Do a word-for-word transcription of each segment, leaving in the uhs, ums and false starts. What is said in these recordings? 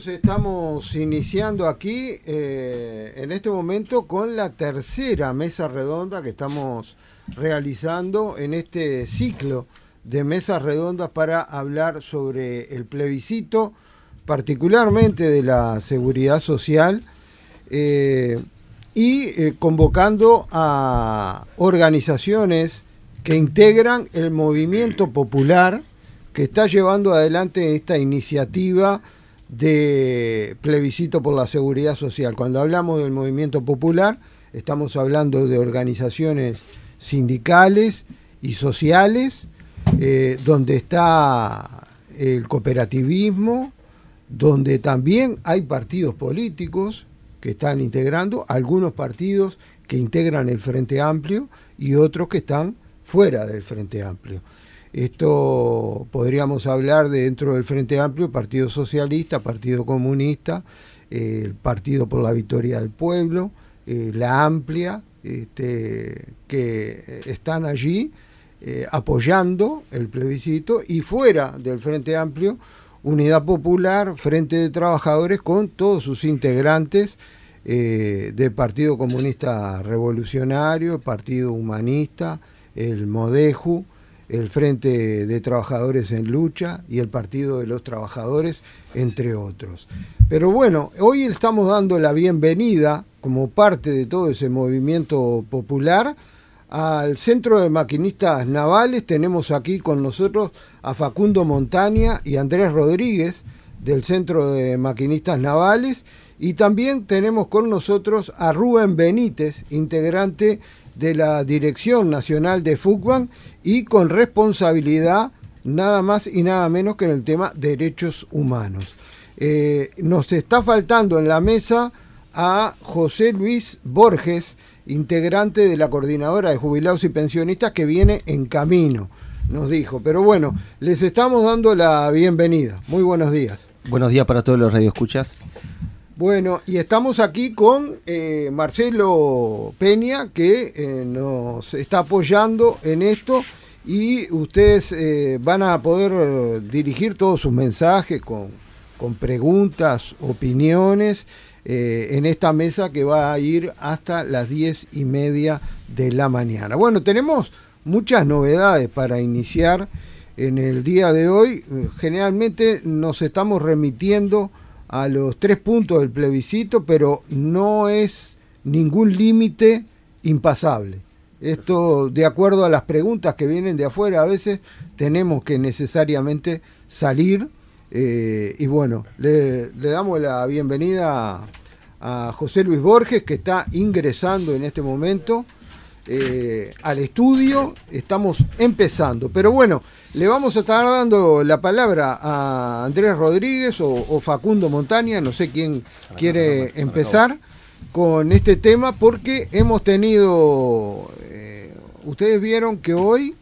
nosotros estamos iniciando aquí eh, en este momento con la tercera mesa redonda que estamos realizando en este ciclo de mesas redondas para hablar sobre el plebiscito, particularmente de la seguridad social, eh, y eh, convocando a organizaciones que integran el movimiento popular que está llevando adelante esta iniciativa de plebiscito por la seguridad social. Cuando hablamos del movimiento popular, estamos hablando de organizaciones sindicales y sociales, eh, donde está el cooperativismo, donde también hay partidos políticos que están integrando, algunos partidos que integran el Frente Amplio y otros que están fuera del Frente Amplio. Esto podríamos hablar de dentro del Frente Amplio, Partido Socialista, Partido Comunista, eh, el Partido por la Victoria del Pueblo, eh, la Amplia, este, que están allí eh, apoyando el plebiscito, y fuera del Frente Amplio, Unidad Popular, Frente de Trabajadores, con todos sus integrantes eh, del Partido Comunista Revolucionario, Partido Humanista, el MODEJU, el Frente de Trabajadores en Lucha y el Partido de los Trabajadores, entre otros. Pero bueno, hoy estamos dando la bienvenida, como parte de todo ese movimiento popular, al Centro de Maquinistas Navales. Tenemos aquí con nosotros a Facundo Montaña y Andrés Rodríguez, del Centro de Maquinistas Navales, y también tenemos con nosotros a Rubén Benítez, integrante de la Dirección Nacional de FUCBAN y con responsabilidad nada más y nada menos que en el tema derechos humanos. Eh, nos está faltando en la mesa a José Luis Borges, integrante de la Coordinadora de Jubilados y Pensionistas, que viene en camino, nos dijo. Pero bueno, les estamos dando la bienvenida. Muy buenos días. Buenos días para todos los radioescuchas. Bueno, y estamos aquí con eh, Marcelo Peña, que eh, nos está apoyando en esto, y ustedes eh, van a poder dirigir todos sus mensajes con, con preguntas, opiniones, eh, en esta mesa que va a ir hasta las diez y media de la mañana. Bueno, tenemos muchas novedades para iniciar en el día de hoy. Generalmente nos estamos remitiendo a los tres puntos del plebiscito, pero no es ningún límite impasable. Esto, de acuerdo a las preguntas que vienen de afuera, a veces tenemos que necesariamente salir, eh, y bueno, le, le damos la bienvenida a, a José Luis Borges, que está ingresando en este momento eh, al estudio. Estamos empezando, pero bueno, le vamos a estar dando la palabra a Andrés Rodríguez o, o Facundo Montaña, no sé quién quiere empezar con este tema, porque hemos tenido, eh, ustedes vieron que hoy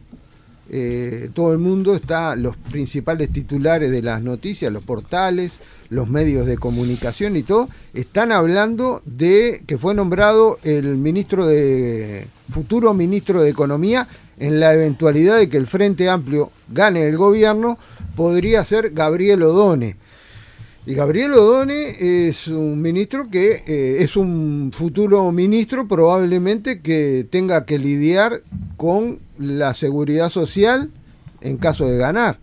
eh, todo el mundo está, los principales titulares de las noticias, los portales, los medios de comunicación y todo, están hablando de que fue nombrado el ministro de, futuro ministro de Economía, en la eventualidad de que el Frente Amplio gane el gobierno, podría ser Gabriel Odone. Y Gabriel Odone es un ministro que eh, es un futuro ministro probablemente que tenga que lidiar con la seguridad social en caso de ganar.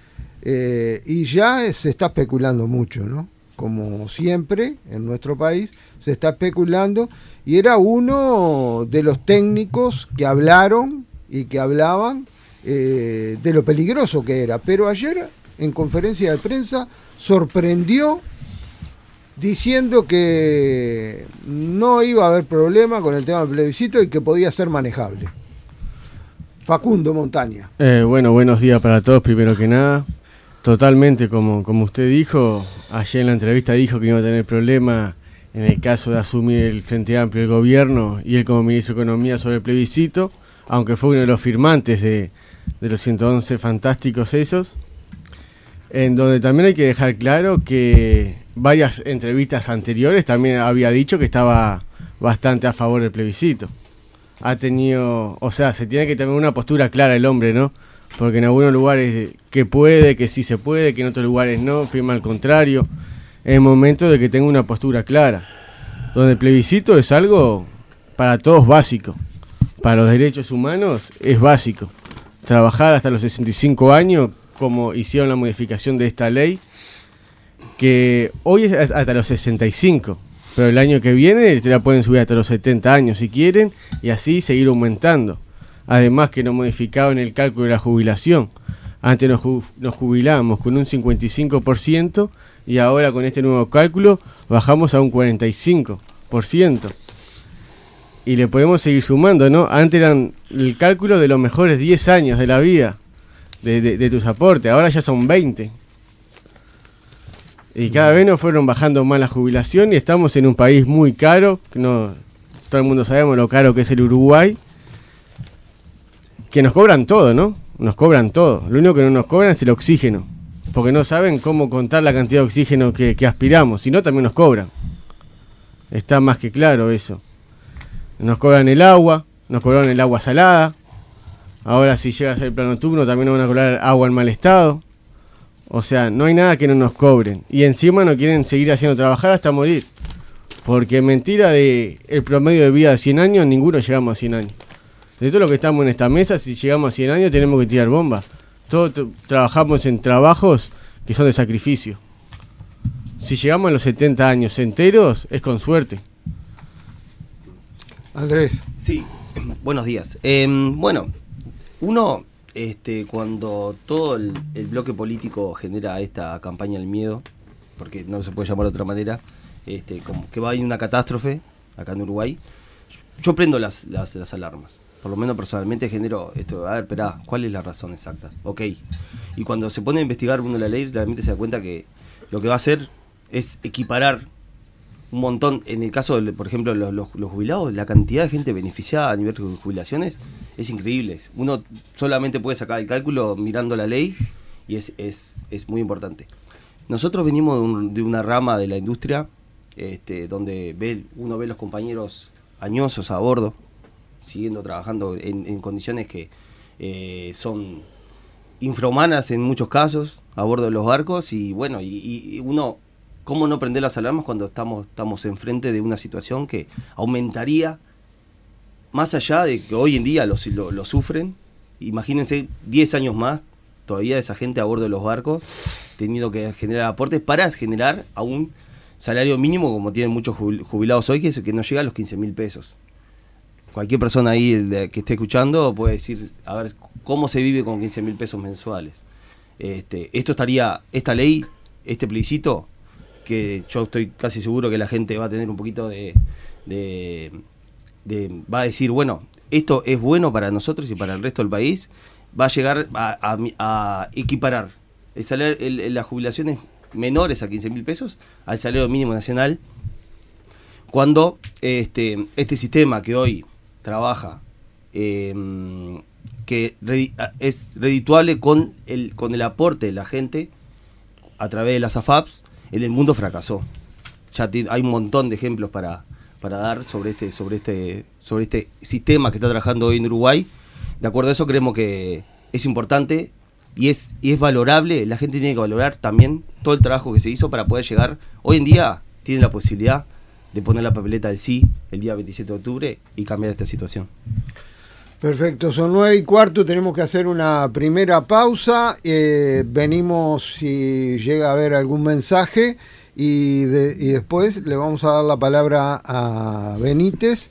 Eh, y ya se está especulando mucho, ¿no? Como siempre en nuestro país se está especulando, y era uno de los técnicos que hablaron y que hablaban eh, de lo peligroso que era. Pero ayer, en conferencia de prensa, sorprendió diciendo que no iba a haber problema con el tema del plebiscito y que podía ser manejable. Facundo Montaña. Eh, bueno, buenos días para todos, primero que nada. Totalmente, como, como usted dijo, ayer en la entrevista dijo que no iba a tener problema en el caso de asumir el Frente Amplio el gobierno y él como ministro de Economía sobre el plebiscito, aunque fue uno de los firmantes de, de los ciento once fantásticos esos, en donde también hay que dejar claro que varias entrevistas anteriores también había dicho que estaba bastante a favor del plebiscito. Ha tenido, o sea, se tiene que tener una postura clara el hombre, ¿no? Porque en algunos lugares que puede, que sí se puede, que en otros lugares no, firma al contrario. es el momento de que tenga una postura clara, donde el plebiscito es algo para todos básico, para los derechos humanos es básico, trabajar hasta los sesenta y cinco años, como hicieron la modificación de esta ley, que hoy es hasta los sesenta y cinco, pero el año que viene te la pueden subir hasta los setenta años si quieren, y así seguir aumentando. Además que no modificaron el cálculo de la jubilación. Antes nos, ju- nos jubilábamos con un cincuenta y cinco por ciento y ahora con este nuevo cálculo bajamos a un cuarenta y cinco por ciento. Y le podemos seguir sumando, ¿no? Antes eran el cálculo de los mejores diez años de la vida, de, de, de tus aportes, ahora ya son veinte. Y cada vez nos fueron bajando más la jubilación y estamos en un país muy caro, que no, todo el mundo sabemos lo caro que es el Uruguay, que nos cobran todo, ¿no? Nos cobran todo. Lo único que no nos cobran es el oxígeno, porque no saben cómo contar la cantidad de oxígeno que, que aspiramos, si no también nos cobran. Está más que claro eso. Nos cobran el agua, nos cobraron el agua salada, ahora si llega a ser el plano turno también nos van a cobrar agua en mal estado. O sea, no hay nada que no nos cobren. Y encima no quieren seguir haciendo trabajar hasta morir. Porque mentira de el promedio de vida de cien años, ninguno llegamos a cien años. De todo lo que estamos en esta mesa, si llegamos a cien años tenemos que tirar bombas. Todos t- trabajamos en trabajos que son de sacrificio. Si llegamos a los setenta años enteros, es con suerte. Andrés. Sí, buenos días. Eh, bueno, uno, este, cuando todo el, el bloque político genera esta campaña del miedo, porque no se puede llamar de otra manera, este, como que va a haber una catástrofe acá en Uruguay, yo prendo las, las, las alarmas. Por lo menos personalmente genero esto, a ver, esperá, ¿cuál es la razón exacta? Ok. Y cuando se pone a investigar uno la ley, realmente se da cuenta que lo que va a hacer es equiparar un montón, en el caso, de, por ejemplo, los, los, los jubilados, la cantidad de gente beneficiada a nivel de jubilaciones es increíble. Uno solamente puede sacar el cálculo mirando la ley y es, es, es muy importante. Nosotros venimos de, un, de una rama de la industria este, donde ve, uno ve los compañeros añosos a bordo, siguiendo trabajando en, en condiciones que eh, son infrahumanas en muchos casos, a bordo de los barcos, y bueno, y, y uno, ¿cómo no prender las alarmas cuando estamos, estamos enfrente de una situación que aumentaría, más allá de que hoy en día lo, lo, lo sufren? Imagínense diez años más, todavía esa gente a bordo de los barcos, teniendo que generar aportes para generar a un salario mínimo, como tienen muchos jubilados hoy, que, es, que no llega a los quince mil pesos. Cualquier persona ahí de, que esté escuchando puede decir, a ver, ¿cómo se vive con quince mil pesos mensuales? Este, esto estaría, esta ley, este plebiscito, que yo estoy casi seguro que la gente va a tener un poquito de, de, de va a decir, bueno, esto es bueno para nosotros y para el resto del país, va a llegar a, a, a equiparar el salario, el, las jubilaciones menores a quince mil pesos al salario mínimo nacional, cuando este, este sistema que hoy trabaja, eh, que redi- es redituable con el, con el aporte de la gente a través de las A F A Ps, en el mundo fracasó. Ya te, hay un montón de ejemplos para, para dar sobre este, sobre este, sobre este sistema que está trabajando hoy en Uruguay. De acuerdo a eso, creemos que es importante y es, y es valorable. La gente tiene que valorar también todo el trabajo que se hizo para poder llegar. Hoy en día tiene la posibilidad de poner la papeleta del sí el día veintisiete de octubre y cambiar esta situación. Perfecto, son nueve y cuarto, tenemos que hacer una primera pausa, eh, venimos si llega a haber algún mensaje y, de, y después le vamos a dar la palabra a Benítez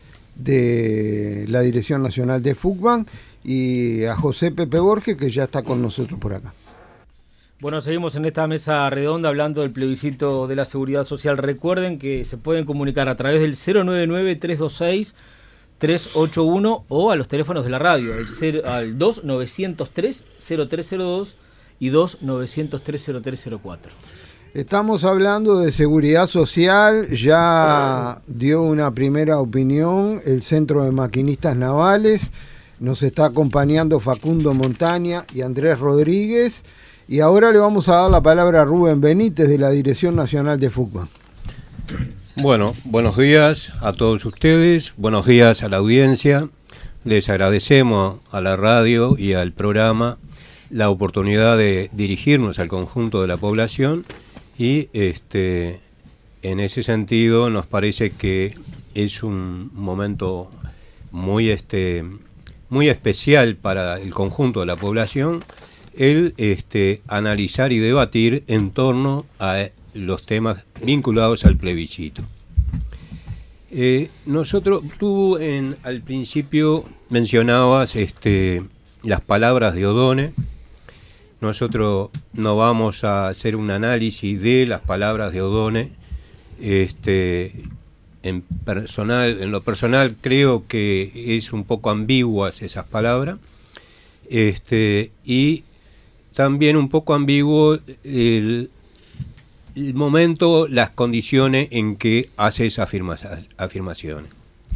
de la Dirección Nacional de FUCBAN y a José Pepe Borges, que ya está con nosotros por acá. Bueno, seguimos en esta mesa redonda hablando del plebiscito de la Seguridad Social. Recuerden que se pueden comunicar a través del cero nueve nueve, tres dos seis, tres ocho uno o a los teléfonos de la radio, el cero, al dos nueve cero tres, cero tres cero dos y dos nueve cero tres, cero tres cero cuatro. Estamos hablando de seguridad social, ya dio una primera opinión el Centro de Maquinistas Navales, nos está acompañando Facundo Montaña y Andrés Rodríguez. Y ahora le vamos a dar la palabra a Rubén Benítez de la Dirección Nacional de FUCBAN. Bueno, buenos días a todos ustedes, buenos días a la audiencia. Les agradecemos a la radio y al programa la oportunidad de dirigirnos al conjunto de la población y este, en ese sentido nos parece que es un momento muy, este, muy especial para el conjunto de la población el este, analizar y debatir en torno a los temas vinculados al plebiscito. Eh, nosotros, tú en, al principio mencionabas este, las palabras de Odone. Nosotros no vamos a hacer un análisis de las palabras de Odone. Este, en, personal, en lo personal creo que es un poco ambiguas esas palabras. Este, y también un poco ambiguo el, el momento, las condiciones en que hace esas afirma, afirmaciones.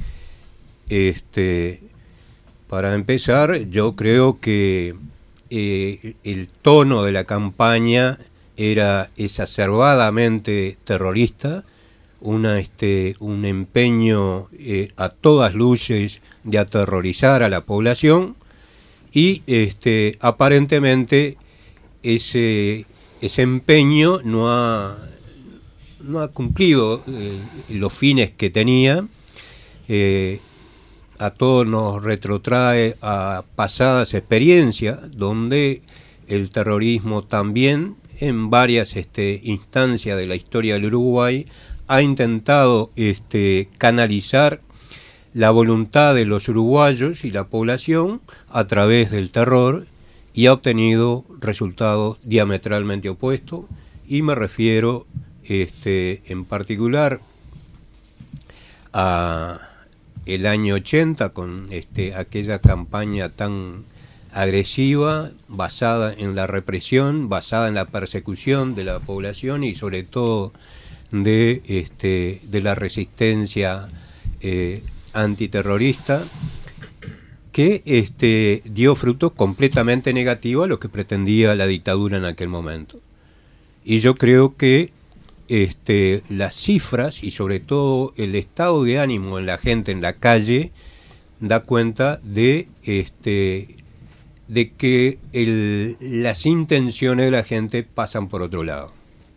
Este, para empezar, yo creo que eh, el tono de la campaña era exacerbadamente terrorista, una, este, un empeño eh, a todas luces de aterrorizar a la población y este, aparentemente ese, ese empeño no ha, no ha cumplido eh, los fines que tenía. Eh, a todos nos retrotrae a pasadas experiencias donde el terrorismo también en varias este, instancias de la historia del Uruguay ha intentado este, canalizar la voluntad de los uruguayos y la población a través del terror y ha obtenido resultados diametralmente opuestos, y me refiero este, en particular a el año ochenta con este, aquella campaña tan agresiva, basada en la represión, basada en la persecución de la población y sobre todo de, este, de la resistencia eh, antiterrorista, que este, dio frutos completamente negativos a lo que pretendía la dictadura en aquel momento. Y yo creo que este, las cifras y sobre todo el estado de ánimo en la gente en la calle da cuenta de, este, de que el, las intenciones de la gente pasan por otro lado.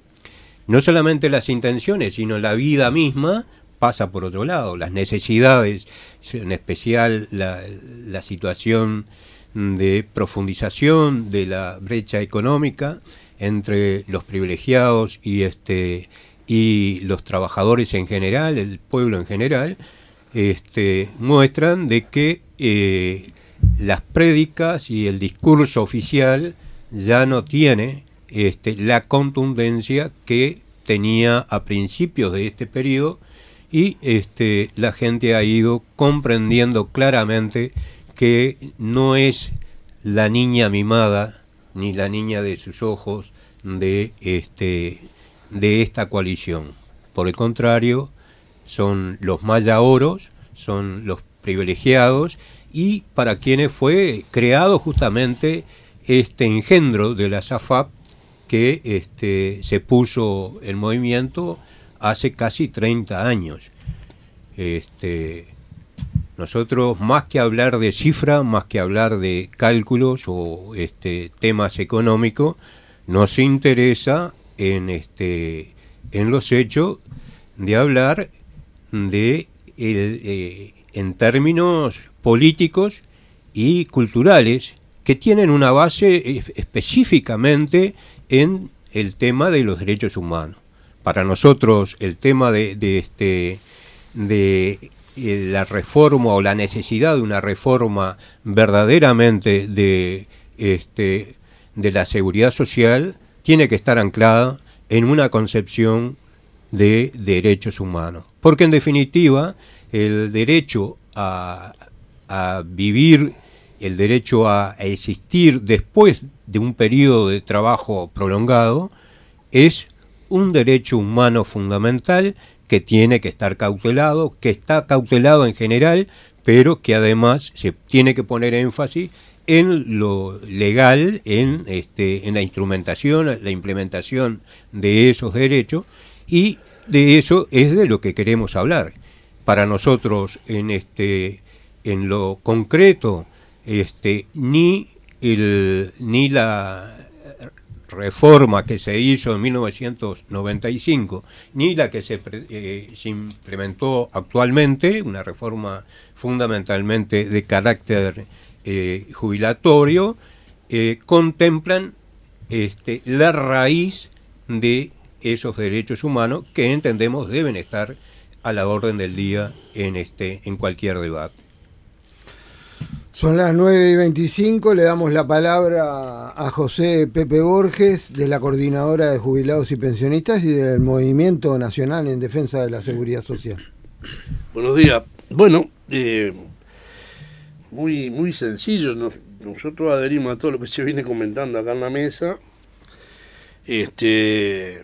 No solamente las intenciones, sino la vida misma pasa por otro lado, las necesidades, en especial la, la situación de profundización de la brecha económica entre los privilegiados y este y los trabajadores en general, el pueblo en general, este, muestran de que eh, las prédicas y el discurso oficial ya no tiene este, la contundencia que tenía a principios de este periodo. Y este, la gente ha ido comprendiendo claramente que no es la niña mimada ni la niña de sus ojos de, este, de esta coalición. Por el contrario, son los mayaoros, son los privilegiados y para quienes fue creado justamente este engendro de la S A F A P que este, se puso en movimiento hace casi treinta años. Este, nosotros, más que hablar de cifras, más que hablar de cálculos o este, temas económicos, nos interesa en, este, en los hechos de hablar de el, eh, en términos políticos y culturales que tienen una base específicamente en el tema de los derechos humanos. Para nosotros el tema de, de, este, de la reforma o la necesidad de una reforma verdaderamente de, este, de la seguridad social tiene que estar anclada en una concepción de derechos humanos. Porque en definitiva el derecho a, a vivir, el derecho a, a existir después de un periodo de trabajo prolongado es un derecho humano fundamental que tiene que estar cautelado, que está cautelado en general, pero que además se tiene que poner énfasis en lo legal, en, este, en la instrumentación, la implementación de esos derechos, y de eso es de lo que queremos hablar. Para nosotros, en, este, en lo concreto, este, ni, el, ni la reforma que se hizo en mil novecientos noventa y cinco, ni la que se, eh, se implementó actualmente, una reforma fundamentalmente de carácter eh, jubilatorio, eh, contemplan este, la raíz de esos derechos humanos que entendemos deben estar a la orden del día en, este, en cualquier debate. Son las nueve y veinticinco, le damos la palabra a José Pepe Borges, de la Coordinadora de Jubilados y Pensionistas y del Movimiento Nacional en Defensa de la Seguridad Social. Buenos días. Bueno, eh, muy, muy sencillo, nos, nosotros adherimos a todo lo que se viene comentando acá en la mesa. Este,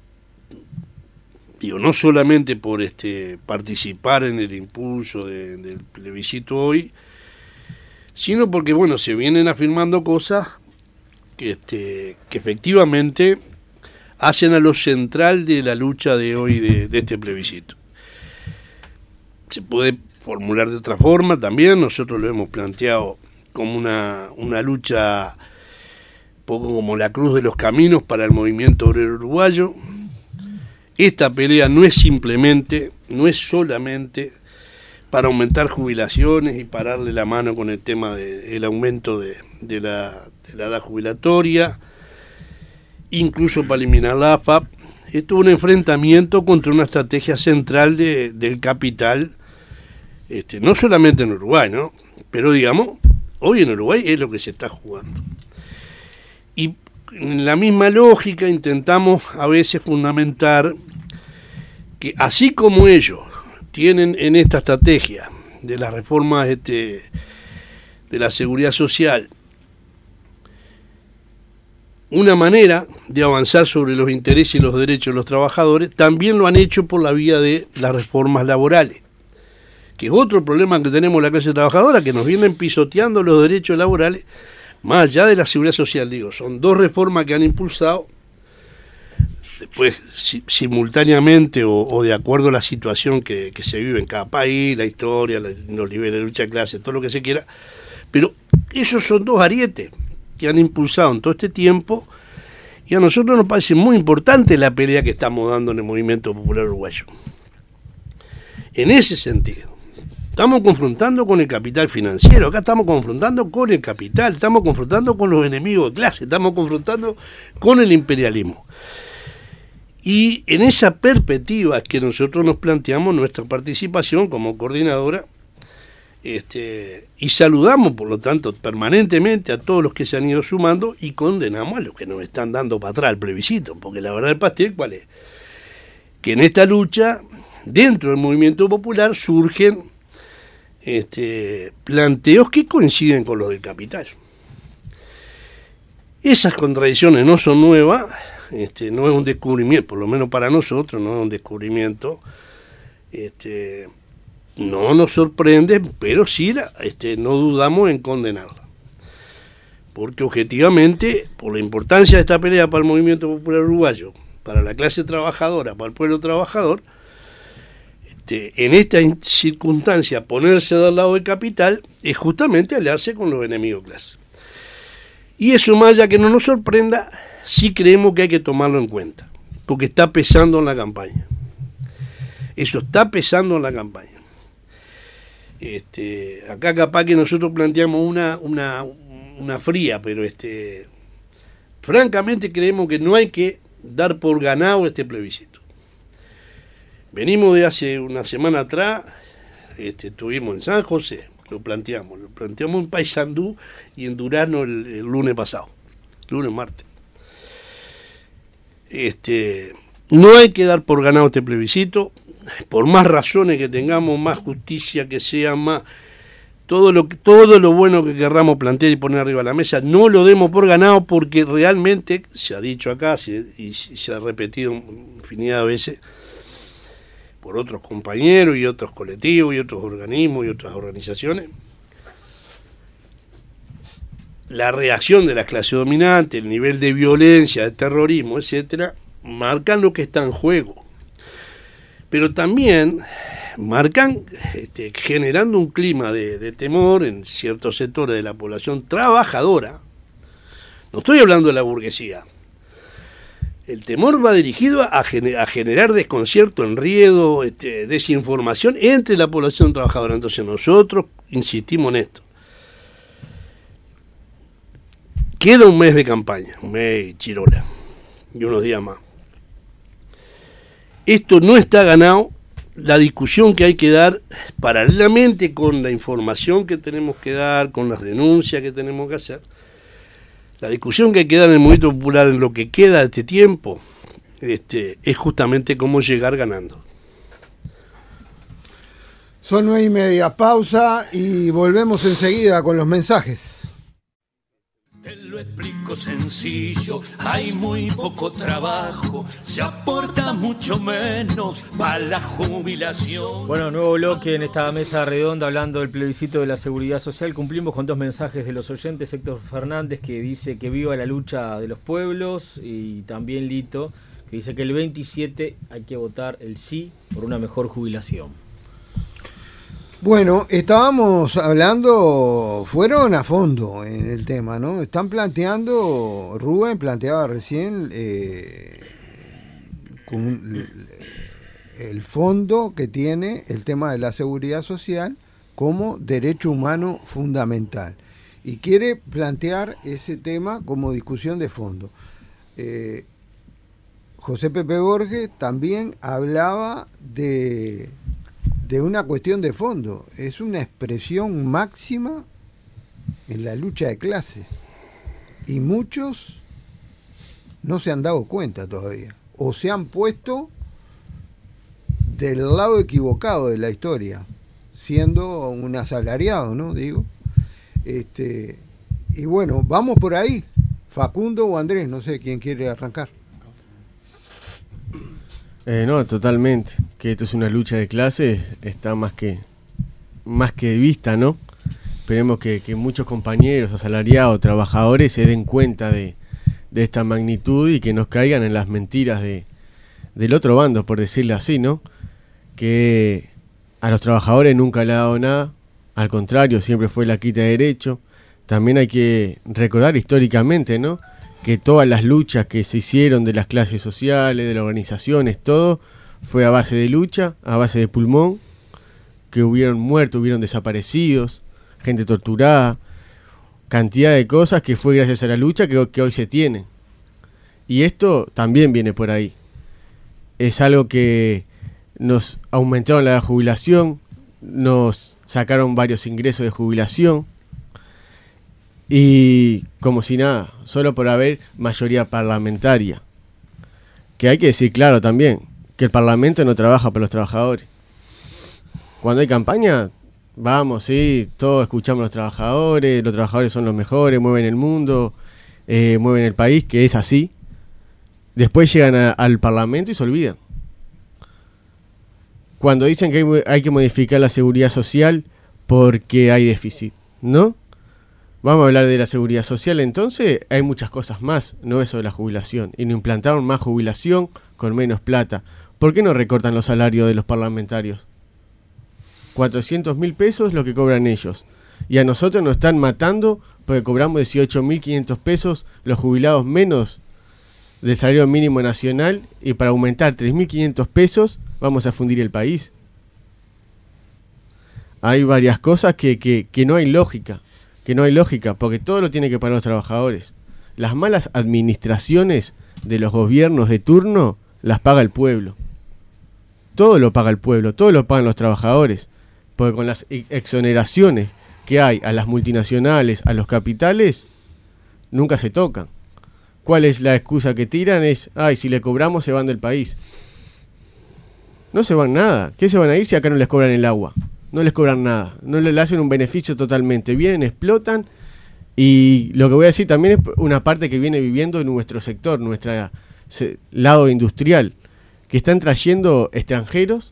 digo, no solamente por este participar en el impulso de, del plebiscito hoy, sino porque, bueno, se vienen afirmando cosas que, este, que efectivamente hacen a lo central de la lucha de hoy de, de este plebiscito. Se puede formular de otra forma también, nosotros lo hemos planteado como una, una lucha poco como la cruz de los caminos para el movimiento obrero uruguayo. Esta pelea no es simplemente, no es solamente para aumentar jubilaciones y pararle la mano con el tema del aumento de, de, la, de la edad jubilatoria, incluso para eliminar la A F A P. Esto es un enfrentamiento contra una estrategia central de, del capital, este, no solamente en Uruguay, ¿no? Pero digamos, hoy en Uruguay es lo que se está jugando. Y en la misma lógica intentamos a veces fundamentar que así como ellos tienen en esta estrategia de las reformas este, de la seguridad social una manera de avanzar sobre los intereses y los derechos de los trabajadores, también lo han hecho por la vía de las reformas laborales, que es otro problema que tenemos la clase trabajadora, que nos vienen pisoteando los derechos laborales, más allá de la seguridad social. Digo, son dos reformas que han impulsado, después si, simultáneamente o, o de acuerdo a la situación que, que se vive en cada país, la historia, la, los niveles de lucha de clase, todo lo que se quiera, pero esos son dos arietes que han impulsado en todo este tiempo, y a nosotros nos parece muy importante la pelea que estamos dando en el movimiento popular uruguayo. En ese sentido, estamos confrontando con el capital financiero, acá estamos confrontando con el capital, estamos confrontando con los enemigos de clase, estamos confrontando con el imperialismo. Y en esa perspectiva que nosotros nos planteamos nuestra participación como coordinadora, este, y saludamos por lo tanto permanentemente a todos los que se han ido sumando y condenamos a los que nos están dando para atrás el plebiscito, porque la verdad del pastel, ¿cuál es? Que en esta lucha, dentro del movimiento popular, surgen este, planteos que coinciden con los del capital. Esas contradicciones no son nuevas, este, no es un descubrimiento, por lo menos para nosotros no es un descubrimiento, este, no nos sorprende, pero sí la, este, no dudamos en condenarla. Porque objetivamente, por la importancia de esta pelea para el movimiento popular uruguayo, para la clase trabajadora, para el pueblo trabajador, este, en esta circunstancia ponerse del lado del capital es justamente aliarse con los enemigos de clase. Y eso, más allá que no nos sorprenda, sí creemos que hay que tomarlo en cuenta, porque está pesando en la campaña. Eso está pesando en la campaña. Este, acá capaz que nosotros planteamos una, una, una fría, pero este, francamente creemos que no hay que dar por ganado este plebiscito. Venimos de hace una semana atrás, este, estuvimos en San José, lo planteamos, lo planteamos en Paysandú y en Durano el, el lunes pasado, lunes, martes. Este, no hay que dar por ganado este plebiscito, por más razones que tengamos, más justicia que sea, más todo lo todo lo bueno que querramos plantear y poner arriba de la mesa, no lo demos por ganado, porque realmente, se ha dicho acá se, y se ha repetido infinidad de veces por otros compañeros y otros colectivos y otros organismos y otras organizaciones, la reacción de la clase dominante, el nivel de violencia, de terrorismo, etcétera, marcan lo que está en juego. Pero también marcan este, generando un clima de, de temor en ciertos sectores de la población trabajadora. No estoy hablando de la burguesía, El temor va dirigido a, gener- a generar desconcierto, enredo, este, desinformación entre la población trabajadora. Entonces nosotros insistimos en esto. Queda un mes de campaña, un mes chirola, y unos días más. Esto no está ganado. La discusión que hay que dar, paralelamente con la información que tenemos que dar, con las denuncias que tenemos que hacer, la discusión que hay que dar en el movimiento popular en lo que queda de este tiempo, este, es justamente cómo llegar ganando. Son nueve y media, pausa y volvemos enseguida con los mensajes. Te lo explico sencillo, hay muy poco trabajo, se aporta mucho menos para la jubilación. Bueno, nuevo bloque en esta mesa redonda hablando del plebiscito de la seguridad social. Cumplimos con dos mensajes de los oyentes. Héctor Fernández, que dice que viva la lucha de los pueblos, y también Lito, que dice que el veintisiete hay que votar el sí por una mejor jubilación. Bueno, estábamos hablando, fueron a fondo en el tema, ¿no? Están planteando, Rubén planteaba recién eh, con el fondo que tiene el tema de la seguridad social como derecho humano fundamental. Y quiere plantear ese tema como discusión de fondo. Eh, José Pepe Borges también hablaba de... de una cuestión de fondo, es una expresión máxima en la lucha de clases y muchos no se han dado cuenta todavía o se han puesto del lado equivocado de la historia, siendo un asalariado, ¿no? Digo, este, y bueno, vamos por ahí, Facundo o Andrés, no sé quién quiere arrancar. Eh, no, totalmente. Que esto es una lucha de clases, está más que más que vista, ¿no? Esperemos que, que muchos compañeros, asalariados, trabajadores se den cuenta de, de esta magnitud y que nos caigan en las mentiras de, del otro bando, por decirlo así, ¿no? Que a los trabajadores nunca le ha dado nada, al contrario, siempre fue la quita de derecho. También hay que recordar históricamente, ¿no?, que todas las luchas que se hicieron de las clases sociales, de las organizaciones, todo, fue a base de lucha, a base de pulmón, que hubieron muertos, hubieron desaparecidos, gente torturada, cantidad de cosas que fue gracias a la lucha que, que hoy se tiene. Y esto también viene por ahí. Es algo que nos aumentaron la jubilación, nos sacaron varios ingresos de jubilación, y como si nada, solo por haber mayoría parlamentaria. Que hay que decir claro también, que el Parlamento no trabaja para los trabajadores. Cuando hay campaña, vamos, sí, todos escuchamos a los trabajadores, los trabajadores son los mejores, mueven el mundo, eh, mueven el país, que es así. Después llegan a, al Parlamento y se olvidan. Cuando dicen que hay, hay que modificar la seguridad social porque hay déficit, ¿no? Vamos a hablar de la seguridad social, entonces hay muchas cosas más, no eso de la jubilación. Y no implantaron más jubilación con menos plata. ¿Por qué no recortan los salarios de los parlamentarios? cuatrocientos mil pesos lo que cobran ellos. Y a nosotros nos están matando porque cobramos dieciocho mil quinientos pesos los jubilados menos del salario mínimo nacional. Y para aumentar tres mil quinientos pesos vamos a fundir el país. Hay varias cosas que, que, que no hay lógica. que no hay lógica, porque todo lo tiene que pagar los trabajadores. Las malas administraciones de los gobiernos de turno las paga el pueblo. Todo lo paga el pueblo, todo lo pagan los trabajadores, porque con las exoneraciones que hay a las multinacionales, a los capitales, nunca se tocan. ¿Cuál es la excusa que tiran? Es, ay, si le cobramos se van del país. No se van nada. ¿Qué se van a ir si acá no les cobran el agua? No les cobran nada, no le hacen un beneficio totalmente. Vienen, explotan, y lo que voy a decir también es una parte que viene viviendo en nuestro sector, nuestro se, lado industrial, que están trayendo extranjeros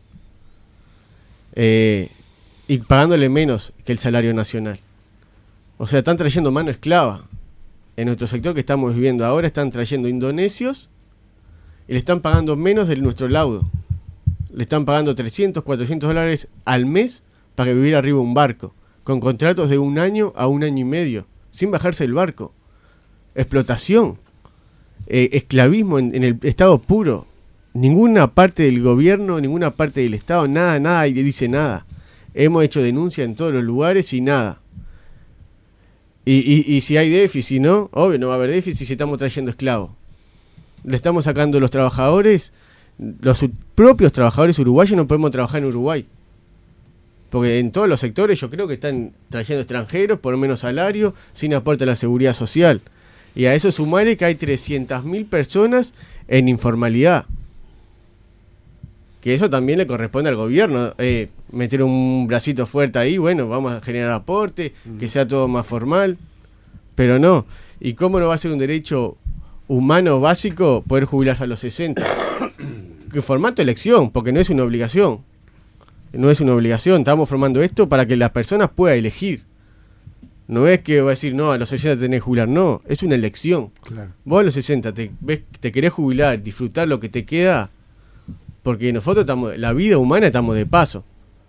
eh, y pagándole menos que el salario nacional. O sea, están trayendo mano esclava. En nuestro sector que estamos viviendo ahora están trayendo indonesios y le están pagando menos de nuestro laudo. Le están pagando trescientos, cuatrocientos dólares al mes para vivir arriba de un barco, con contratos de un año a un año y medio, sin bajarse el barco. Explotación. eh, esclavismo en, en el estado puro. Ninguna parte del gobierno, ninguna parte del Estado, nada, nada, y dice nada. Hemos hecho denuncia en todos los lugares y nada. Y, y, y si hay déficit, ¿no? Obvio, no va a haber déficit si estamos trayendo esclavos. Le estamos sacando los trabajadores, los u- propios trabajadores uruguayos no podemos trabajar en Uruguay. Porque en todos los sectores yo creo que están trayendo extranjeros por menos salario, sin aporte a la seguridad social. Y a eso sumarle que hay trescientas mil personas en informalidad. Que eso también le corresponde al gobierno, eh, meter un bracito fuerte ahí, bueno, vamos a generar aporte, que sea todo más formal, pero no. ¿Y cómo no va a ser un derecho humano básico poder jubilarse a los sesenta? Que formato elección, porque no es una obligación. No es una obligación, estamos formando esto para que las personas puedan elegir. No es que va a decir, no, a los sesenta tenés que jubilar, no, es una elección. Claro. Vos a los sesenta te, ves, te querés jubilar, disfrutar lo que te queda, porque nosotros estamos, la vida humana estamos de paso.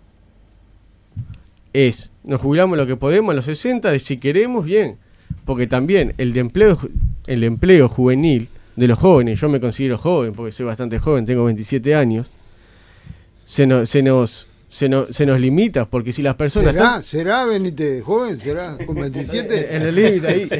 Es, nos jubilamos lo que podemos a los sesenta, si queremos, bien. Porque también el de empleo, el empleo juvenil de los jóvenes, yo me considero joven porque soy bastante joven, tengo veintisiete años, se nos, se nos, se nos, se nos limita, porque si las personas... ¿Será, están, ¿será Benítez joven? ¿Será con veintisiete? en el límite ahí.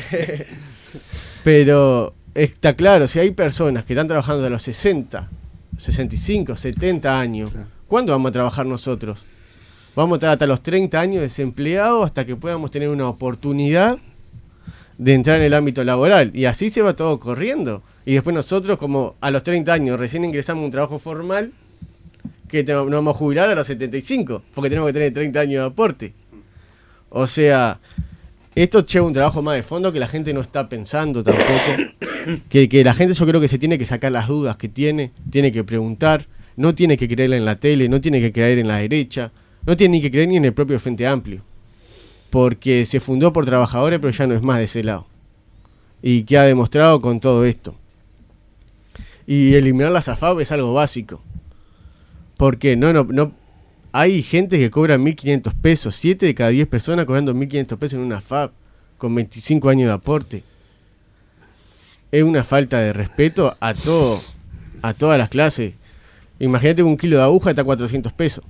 Pero está claro, si hay personas que están trabajando a los sesenta, sesenta y cinco, setenta años, Claro. ¿cuándo vamos a trabajar nosotros? Vamos a estar hasta los treinta años desempleados hasta que podamos tener una oportunidad de entrar en el ámbito laboral. Y así se va todo corriendo. Y después nosotros, como a los treinta años recién ingresamos a un trabajo formal, que te- nos vamos a jubilar a los setenta y cinco, porque tenemos que tener treinta años de aporte. O sea, esto lleva un trabajo más de fondo que la gente no está pensando tampoco. Que, que la gente, yo creo que se tiene que sacar las dudas que tiene, tiene que preguntar, no tiene que creer en la tele, no tiene que creer en la derecha, no tiene ni que creer ni en el propio Frente Amplio. Porque se fundó por trabajadores, pero ya no es más de ese lado. Y que ha demostrado con todo esto. Y eliminar las A F A B es algo básico. Porque no, no, no, hay gente que cobra mil quinientos pesos, siete de cada diez personas cobrando mil quinientos pesos en una A F A B, con veinticinco años de aporte. Es una falta de respeto a todo, a todas las clases. Imagínate que un kilo de aguja está a cuatrocientos pesos.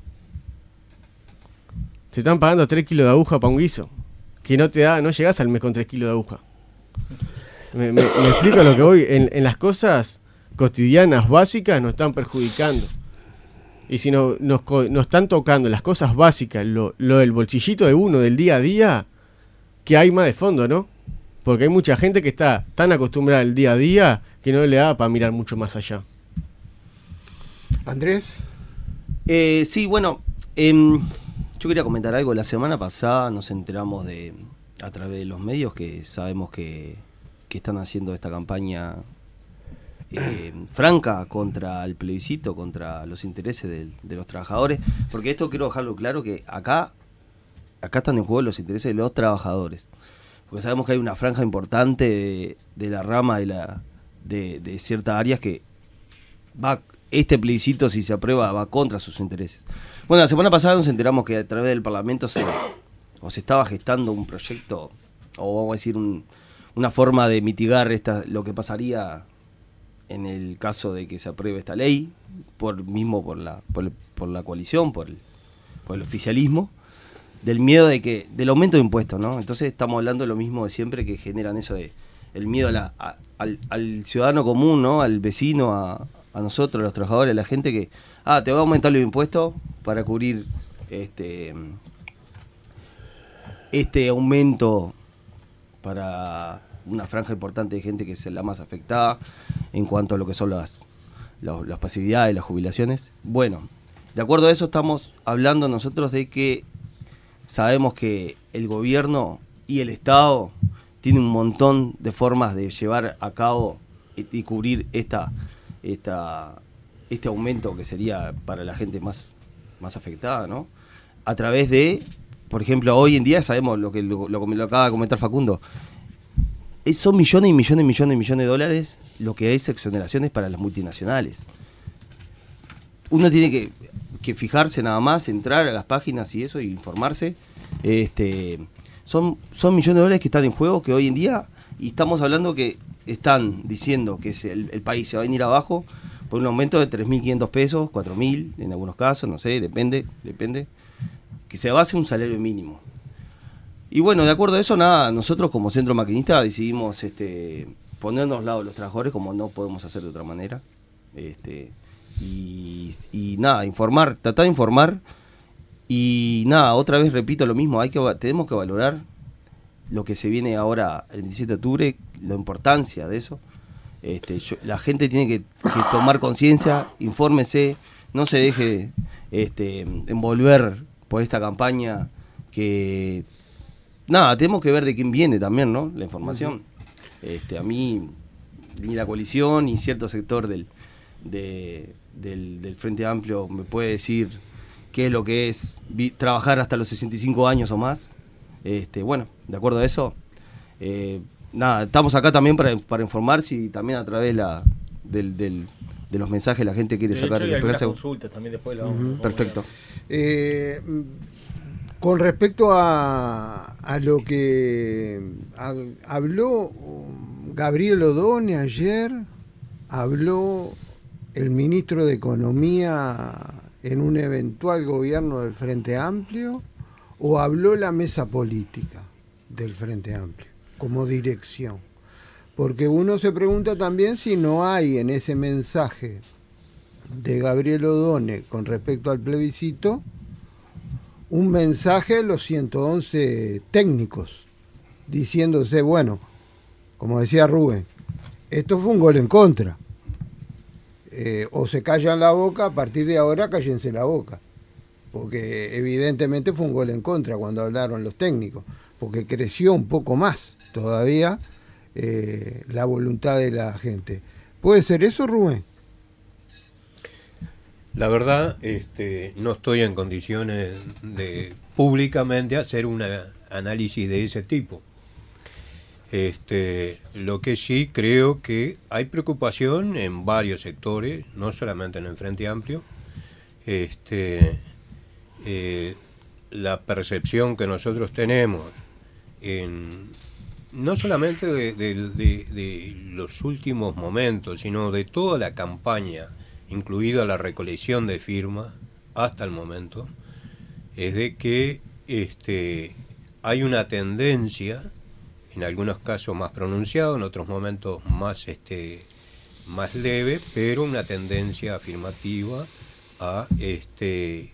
Te están pagando tres kilos de aguja para un guiso, que no te da, no llegás al mes con tres kilos de aguja. Me, me- me explico lo que voy. En, en las cosas cotidianas básicas nos están perjudicando. Y si no, nos, co- nos están tocando las cosas básicas, lo, lo del bolsillito de uno, del día a día, que hay más de fondo, ¿no? Porque hay mucha gente que está tan acostumbrada al día a día que no le da para mirar mucho más allá. Andrés, Eh, sí, bueno, em, yo quería comentar algo. La semana pasada nos enteramos de, a través de los medios, que sabemos que, que están haciendo esta campaña eh, franca contra el plebiscito, contra los intereses de, de los trabajadores. Porque esto quiero dejarlo claro, que acá, acá están en juego los intereses de los trabajadores. Porque sabemos que hay una franja importante de, de la rama de, la, de, de ciertas áreas que va... Este plebiscito, si se aprueba, va contra sus intereses. Bueno, la semana pasada nos enteramos que a través del Parlamento se, o se estaba gestando un proyecto, o vamos a decir un, una forma de mitigar esta, lo que pasaría en el caso de que se apruebe esta ley, por mismo por la, por, el- por la coalición, por el, por el oficialismo, del miedo de que, del aumento de impuestos, ¿no? Entonces estamos hablando de lo mismo de siempre, que generan eso de el miedo a la, a- al, al ciudadano común, ¿no? Al vecino, a, a nosotros, a los trabajadores, a la gente que, ah, te va a aumentar los impuestos para cubrir este este aumento para una franja importante de gente que es la más afectada en cuanto a lo que son las, las, las pasividades, las jubilaciones. Bueno, de acuerdo a eso estamos hablando nosotros de que sabemos que el gobierno y el Estado tiene un montón de formas de llevar a cabo y, y cubrir esta, esta, este aumento que sería para la gente más, más afectada, ¿no? A través de, por ejemplo, hoy en día sabemos lo que lo, lo, lo acaba de comentar Facundo, es, son millones y millones y millones y millones de dólares lo que es exoneraciones para las multinacionales. Uno tiene que, que fijarse nada más, entrar a las páginas y eso, y informarse. Este, son, son millones de dólares que están en juego, que hoy en día, y estamos hablando que están diciendo que se, el, el país se va a venir abajo por un aumento de tres mil quinientos pesos, cuatro mil en algunos casos, no sé, depende, depende, que se base un salario mínimo. Y bueno, de acuerdo a eso, nada, nosotros como centro maquinista decidimos este, ponernos al lado de los trabajadores como no podemos hacer de otra manera. Este, y, y nada, informar, tratar de informar. Y nada, otra vez repito lo mismo, hay que tenemos que valorar lo que se viene ahora el diecisiete de octubre, la importancia de eso. Este, yo, la gente tiene que, que tomar conciencia, infórmese, no se deje este, envolver por esta campaña que... Nada, tenemos que ver de quién viene también, ¿no? La información. Este, a mí, ni la coalición, ni cierto sector del, de, del, del Frente Amplio me puede decir qué es lo que es vi, trabajar hasta los sesenta y cinco años o más. Este, bueno, de acuerdo a eso, eh, nada, estamos acá también para, para informar si también a través la, del, del, de los mensajes la gente quiere de sacar. Hecho, y algunas consultas también después la vamos, uh-huh. vamos Perfecto. Eh, con respecto a, a lo que a, habló Gabriel Odone ayer, habló el ministro de Economía en un eventual gobierno del Frente Amplio, o habló la mesa política del Frente Amplio como dirección. Porque uno se pregunta también si no hay en ese mensaje de Gabriel Odone con respecto al plebiscito un mensaje de los ciento once técnicos diciéndose, bueno, como decía Rubén, esto fue un gol en contra. Eh, o se callan la boca, a partir de ahora cállense la boca. Porque evidentemente fue un gol en contra cuando hablaron los técnicos, porque creció un poco más todavía eh, la voluntad de la gente. ¿Puede ser eso, Rubén? La verdad, este, no estoy en condiciones de públicamente hacer un análisis de ese tipo. Este, lo que sí creo que hay preocupación en varios sectores, no solamente en el Frente Amplio. Este, eh, la percepción que nosotros tenemos, en, no solamente de, de, de, de los últimos momentos, sino de toda la campaña, incluida la recolección de firmas hasta el momento, es de que este, hay una tendencia, en algunos casos más pronunciada, en otros momentos más, este, más leve, pero una tendencia afirmativa a, este,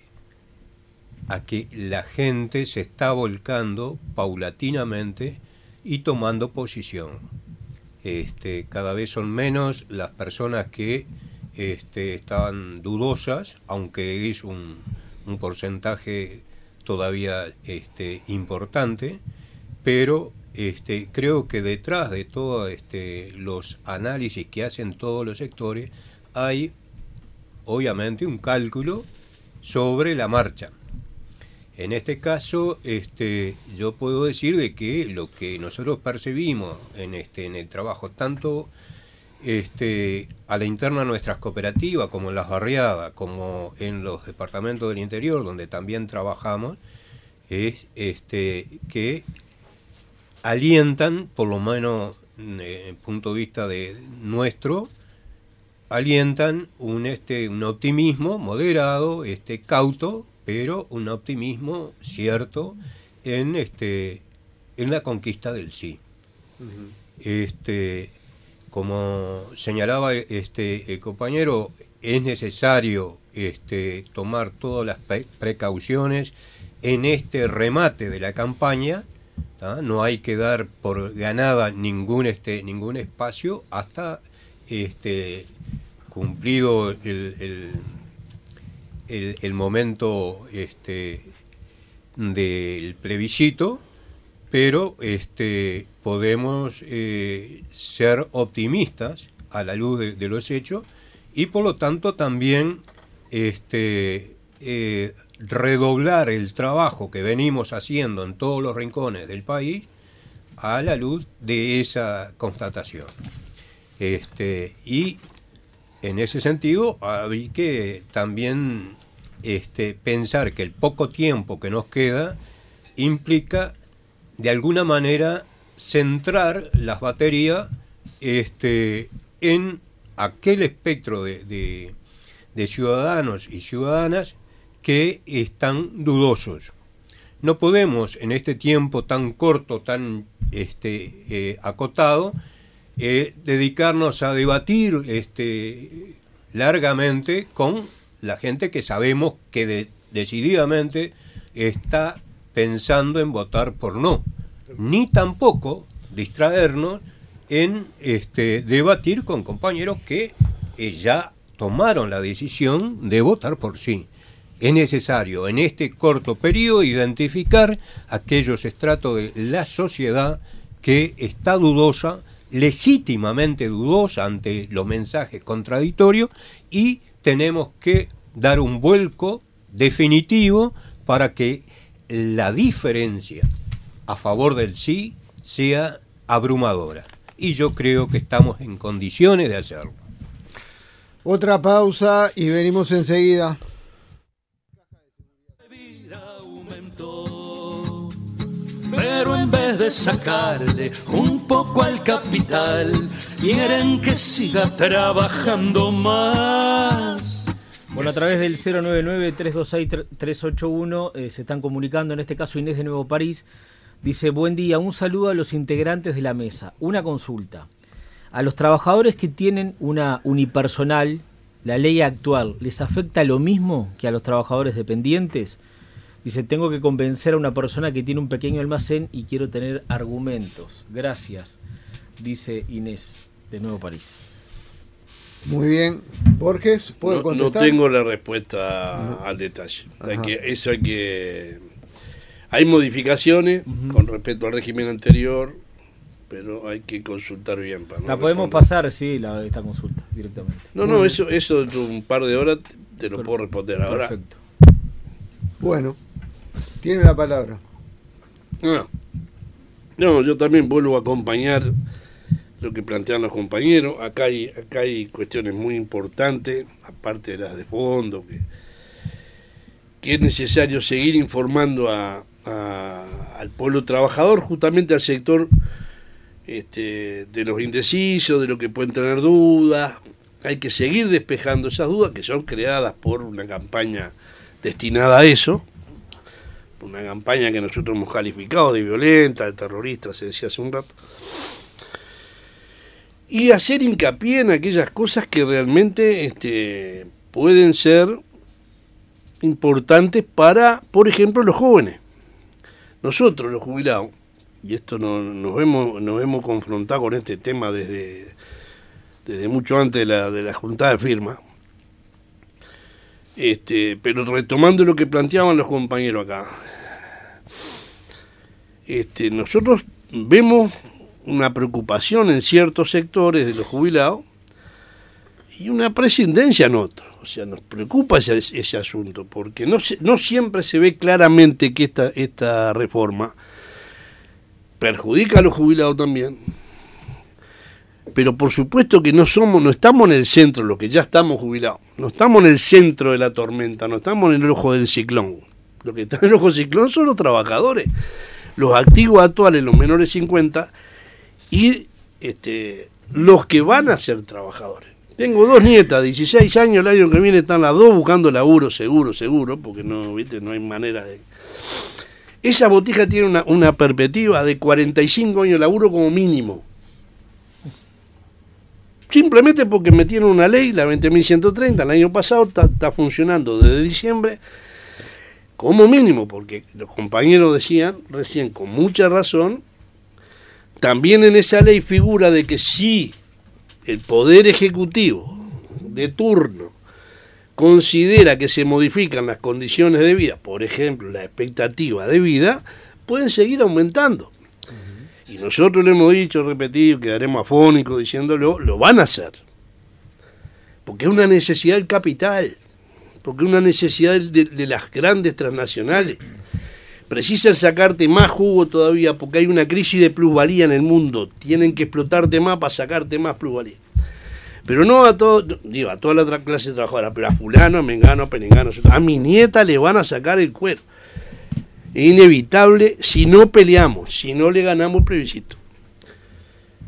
a que la gente se está volcando paulatinamente y tomando posición. Este, cada vez son menos las personas que Este, estaban dudosas, aunque es un, un porcentaje todavía este, importante, pero este, creo que detrás de todos este, los análisis que hacen todos los sectores hay obviamente un cálculo sobre la marcha. En este caso, este, yo puedo decir de que lo que nosotros percibimos en, este, en el trabajo, tanto Este, a la interna de nuestras cooperativas, como en las barriadas, como en los departamentos del interior, donde también trabajamos, es este, que alientan, por lo menos desde el punto de vista de nuestro, alientan un, este, un optimismo moderado, este, cauto, pero un optimismo cierto en, este, en la conquista del sí. Uh-huh. Este... Como señalaba este el compañero, es necesario este, tomar todas las pre- precauciones en este remate de la campaña. ¿tá? No hay que dar por ganada ningún este ningún espacio hasta este cumplido el, el, el, el momento este del plebiscito. Pero este, podemos eh, ser optimistas a la luz de, de los hechos y por lo tanto también este, eh, redoblar el trabajo que venimos haciendo en todos los rincones del país a la luz de esa constatación. Este, y en ese sentido hay que también este, pensar que el poco tiempo que nos queda implica de alguna manera centrar las baterías este, en aquel espectro de, de, de ciudadanos y ciudadanas que están dudosos. No podemos, en este tiempo tan corto, tan este, eh, acotado, eh, dedicarnos a debatir este, largamente con la gente que sabemos que de, decididamente está pensando en votar por no, ni tampoco distraernos en este, debatir con compañeros que eh, ya tomaron la decisión de votar por sí. Es necesario en este corto periodo identificar aquellos estratos de la sociedad que está dudosa, legítimamente dudosa ante los mensajes contradictorios, y tenemos que dar un vuelco definitivo para que la diferencia a favor del sí sea abrumadora. Y yo creo que estamos en condiciones de hacerlo. Otra pausa y venimos enseguida. Pero en vez de sacarle un poco al capital, quieren que siga trabajando más. Bueno, a través del cero nueve nueve, tres dos seis, tres ocho uno eh, se están comunicando, en este caso Inés de Nuevo París. Dice, buen día, un saludo a los integrantes de la mesa. Una consulta. A los trabajadores que tienen una unipersonal, ¿la ley actual les afecta lo mismo que a los trabajadores dependientes? Dice, tengo que convencer a una persona que tiene un pequeño almacén y quiero tener argumentos. Gracias, dice Inés de Nuevo París. Muy bien. Borges, ¿puedo no, contestar? No tengo la respuesta no. al detalle. Hay que, eso hay que... Hay modificaciones uh-huh. con respecto al régimen anterior, pero hay que consultar bien. Para no la podemos responder. pasar, sí, la, esta consulta directamente. No, no, eso, eso dentro de un par de horas te lo Per- puedo responder ahora. Perfecto. Bueno, tiene la palabra. No, no, yo también vuelvo a acompañar lo que plantean los compañeros. Acá hay, acá hay cuestiones muy importantes, aparte de las de fondo, que, que es necesario seguir informando a, a, al pueblo trabajador, justamente al sector este, de los indecisos, de lo que pueden tener dudas. Hay que seguir despejando esas dudas que son creadas por una campaña destinada a eso, una campaña que nosotros hemos calificado de violenta, de terrorista, se decía hace un rato, y hacer hincapié en aquellas cosas que realmente este, pueden ser importantes para, por ejemplo, los jóvenes. Nosotros, los jubilados, y esto no, nos hemos nos hemos confrontado con este tema desde, desde mucho antes de la, de la juntada de firma, este, pero retomando lo que planteaban los compañeros acá, este, nosotros vemos una preocupación en ciertos sectores de los jubilados y una prescindencia en otros. O sea, nos preocupa ese, ese asunto, porque no, se, no siempre se ve claramente que esta, esta reforma perjudica a los jubilados también, pero por supuesto que no somos, no estamos en el centro, los que ya estamos jubilados, no estamos en el centro de la tormenta, no estamos en el ojo del ciclón. Los que están en el ojo del ciclón son los trabajadores, los activos actuales, los menores de cincuenta, y este, los que van a ser trabajadores. Tengo dos nietas, dieciséis años, el año que viene están las dos buscando laburo, seguro, seguro, porque no, ¿viste? No hay manera de... Esa botija tiene una, una perspectiva de cuarenta y cinco años de laburo como mínimo. Simplemente porque metieron una ley, la veinte mil ciento treinta, el año pasado, está, está funcionando desde diciembre, como mínimo, porque los compañeros decían recién con mucha razón, también en esa ley figura de que si el Poder Ejecutivo de turno considera que se modifican las condiciones de vida, por ejemplo, la expectativa de vida, pueden seguir aumentando. Uh-huh. Y nosotros le hemos dicho, repetido, quedaremos afónicos diciéndolo, lo van a hacer. Porque es una necesidad del capital, porque es una necesidad de, de las grandes transnacionales. Precisan sacarte más jugo todavía porque hay una crisis de plusvalía en el mundo. Tienen que explotarte más para sacarte más plusvalía. Pero no a todo, digo, a toda la otra clase trabajadora, pero a fulano, a mengano, a perengano, a mi nieta le van a sacar el cuero. Es inevitable si no peleamos, si no le ganamos el plebiscito.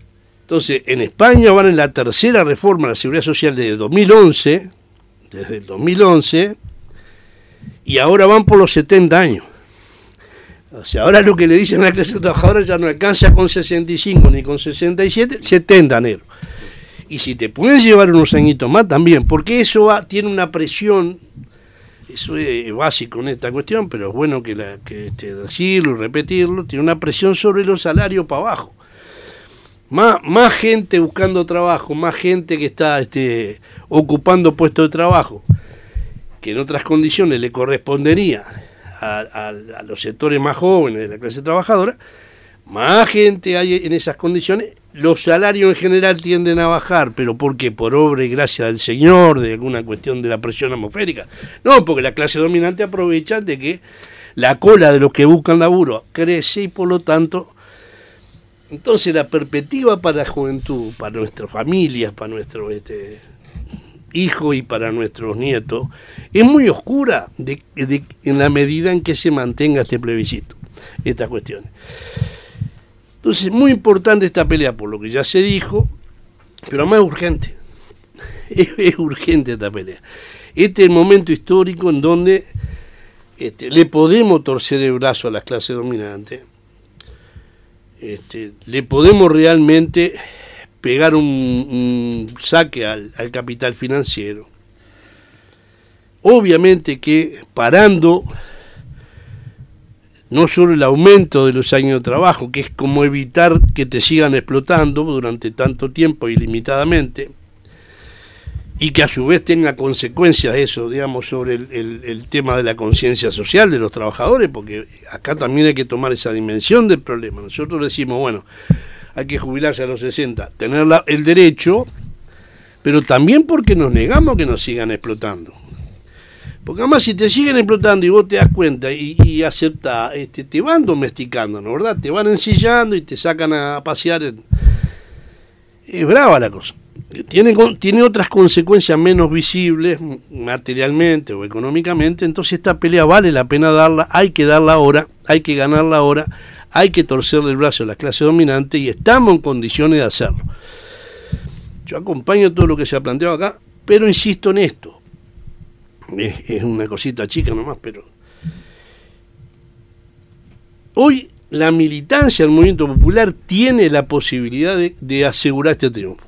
Entonces, en España van en la tercera reforma de la Seguridad Social desde dos mil once, desde el dos mil once, y ahora van por los setenta años. O sea, ahora lo que le dicen a la clase trabajadora ya no alcanza con sesenta y cinco ni con sesenta y siete, setenta negro. Y si te pueden llevar unos añitos más también, porque eso va, tiene una presión, eso es básico en esta cuestión, pero es bueno que, la, que este, decirlo y repetirlo, tiene una presión sobre los salarios para abajo. Más, más gente buscando trabajo, más gente que está este, ocupando puestos de trabajo, que en otras condiciones le correspondería a, a, a los sectores más jóvenes de la clase trabajadora, más gente hay en esas condiciones. Los salarios en general tienden a bajar, pero ¿por qué? Por obra y gracia del Señor, de alguna cuestión de la presión atmosférica. No, porque la clase dominante aprovecha de que la cola de los que buscan laburo crece y por lo tanto, entonces la perspectiva para la juventud, para nuestras familias, para nuestros este, hijos y para nuestros nietos, es muy oscura de, de, en la medida en que se mantenga este plebiscito, estas cuestiones. Entonces, muy importante esta pelea, por lo que ya se dijo, pero además es urgente. Es, es urgente esta pelea. Este es el momento histórico en donde este, le podemos torcer el brazo a las clases dominantes, este, le podemos realmente pegar un, un saque al, al capital financiero. Obviamente que parando no solo el aumento de los años de trabajo, que es como evitar que te sigan explotando durante tanto tiempo ilimitadamente, y que a su vez tenga consecuencias eso, digamos, sobre el, el, el tema de la conciencia social de los trabajadores, porque acá también hay que tomar esa dimensión del problema. Nosotros decimos, bueno, hay que jubilarse a los sesenta, tener la, el derecho, pero también porque nos negamos a que nos sigan explotando. Porque además si te siguen explotando y vos te das cuenta y, y aceptás, este, te van domesticando, ¿no? ¿Verdad? Te van ensillando y te sacan a pasear. En... Es brava la cosa. Tiene, tiene otras consecuencias menos visibles materialmente o económicamente, entonces esta pelea vale la pena darla, hay que darla ahora, hay que ganarla ahora, hay que torcerle el brazo a la clase dominante y estamos en condiciones de hacerlo. Yo acompaño todo lo que se ha planteado acá, pero insisto en esto. Es, es una cosita chica nomás, pero hoy la militancia del movimiento popular tiene la posibilidad de, de asegurar este triunfo.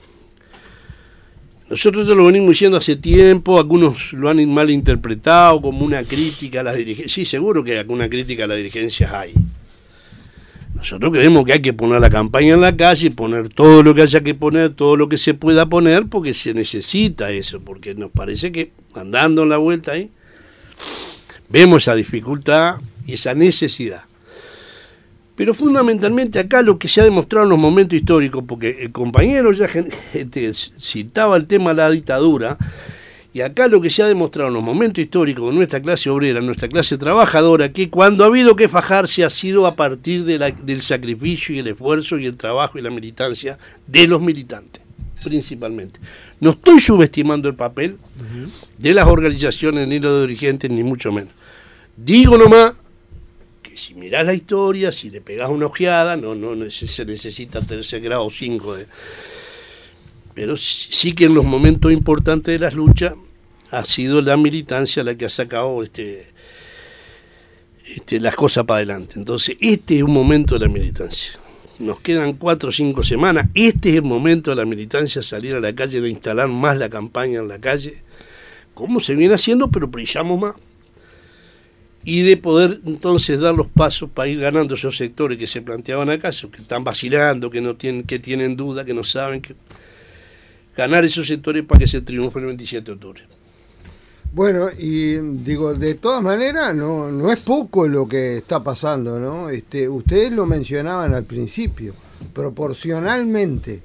Nosotros te lo venimos diciendo hace tiempo, algunos lo han malinterpretado como una crítica a las dirigencias. Sí, seguro que alguna crítica a las dirigencias hay. Nosotros creemos que hay que poner la campaña en la calle, poner todo lo que haya que poner, todo lo que se pueda poner, porque se necesita eso, porque nos parece que andando en la vuelta ahí, vemos esa dificultad y esa necesidad. Pero fundamentalmente acá lo que se ha demostrado en los momentos históricos, porque el compañero ya este, citaba el tema de la dictadura, y acá lo que se ha demostrado en los momentos históricos de nuestra clase obrera, nuestra clase trabajadora, que cuando ha habido que fajarse ha sido a partir de la, del sacrificio y el esfuerzo y el trabajo y la militancia de los militantes, principalmente. No estoy subestimando el papel uh-huh. de las organizaciones ni los dirigentes, ni mucho menos. Digo nomás que si mirás la historia, si le pegás una ojeada, no, no, no se necesita tercer grado o cinco de... Pero sí que en los momentos importantes de las luchas ha sido la militancia la que ha sacado este, este, las cosas para adelante. Entonces, este es un momento de la militancia. Nos quedan cuatro o cinco semanas. Este es el momento de la militancia, salir a la calle, de instalar más la campaña en la calle, como se viene haciendo, pero brillamos más. Y de poder entonces dar los pasos para ir ganando esos sectores que se planteaban acá, que están vacilando, que no tienen, que tienen duda, que no saben que... ganar esos sectores para que se triunfe el veintisiete de octubre. Bueno, y digo, de todas maneras, no, no es poco lo que está pasando, ¿no? Este, ustedes lo mencionaban al principio, proporcionalmente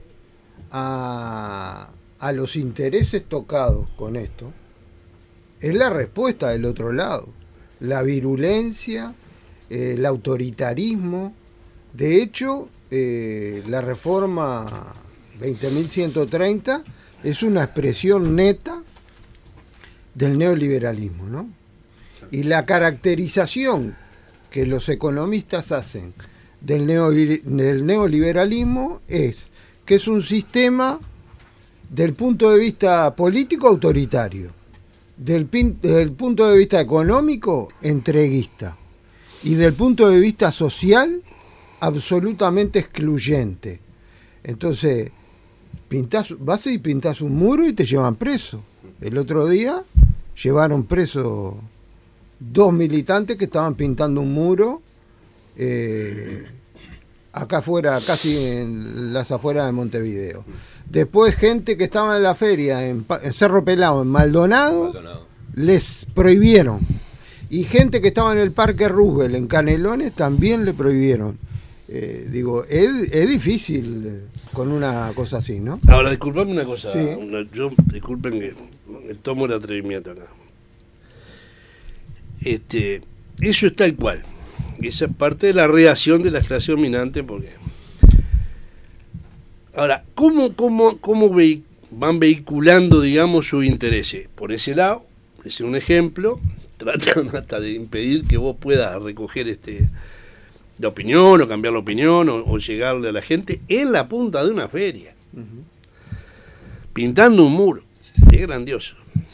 a, a los intereses tocados con esto, es la respuesta del otro lado, la virulencia, eh, el autoritarismo. De hecho, eh, la reforma veinte mil ciento treinta es una expresión neta del neoliberalismo, ¿no? Y la caracterización que los economistas hacen del, neo, del neoliberalismo es que es un sistema del punto de vista político autoritario, del, pin, del punto de vista económico entreguista y del punto de vista social absolutamente excluyente. Entonces, pintás, vas y pintás un muro y te llevan preso. El otro día llevaron preso dos militantes que estaban pintando un muro eh, acá afuera, casi en las afueras de Montevideo. Después gente que estaba en la feria, en, en Cerro Pelado, en Maldonado, Maldonado, les prohibieron. Y gente que estaba en el Parque Roosevelt, en Canelones, también le prohibieron. Eh, digo, es, es difícil eh, con una cosa así, ¿no? Ahora, disculpame una cosa. Sí. Una, yo, disculpen que me tomo el atrevimiento acá. Este, eso es tal cual. Esa es parte de la reacción de la clase dominante, porque... Ahora, ¿cómo, cómo, cómo vehi- van vehiculando, digamos, sus intereses? Por ese lado, es un ejemplo, tratan hasta de impedir que vos puedas recoger este la opinión, o cambiar la opinión, o, o llegarle a la gente en la punta de una feria. Uh-huh. Pintando un muro. Es grandioso.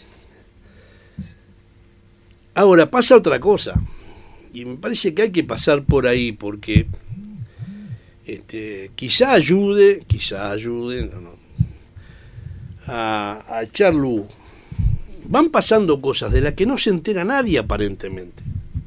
Ahora, pasa otra cosa. Y me parece que hay que pasar por ahí, porque este, quizá ayude, quizá ayude no, no, a, a echar luz. Van pasando cosas de las que no se entera nadie aparentemente.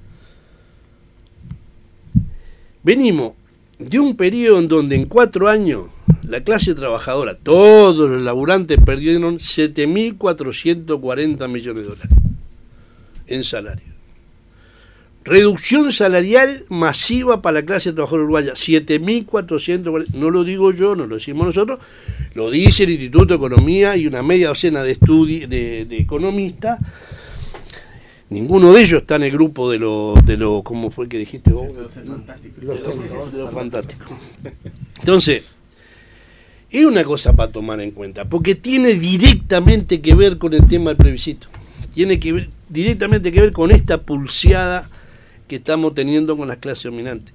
Venimos de un periodo en donde en cuatro años la clase trabajadora, todos los laburantes perdieron siete mil cuatrocientos cuarenta millones de dólares en salario. Reducción salarial masiva para la clase trabajadora uruguaya, siete mil cuatrocientos cuarenta, no lo digo yo, no lo decimos nosotros, lo dice el Instituto de Economía y una media docena de, estudi- de, de economistas. Ninguno de ellos está en el grupo de los, de lo, ¿cómo fue que dijiste vos? De los fantásticos. De los fantásticos. Entonces, es una cosa para tomar en cuenta, porque tiene directamente que ver con el tema del plebiscito. Tiene que ver, directamente que ver con esta pulseada que estamos teniendo con las clases dominantes.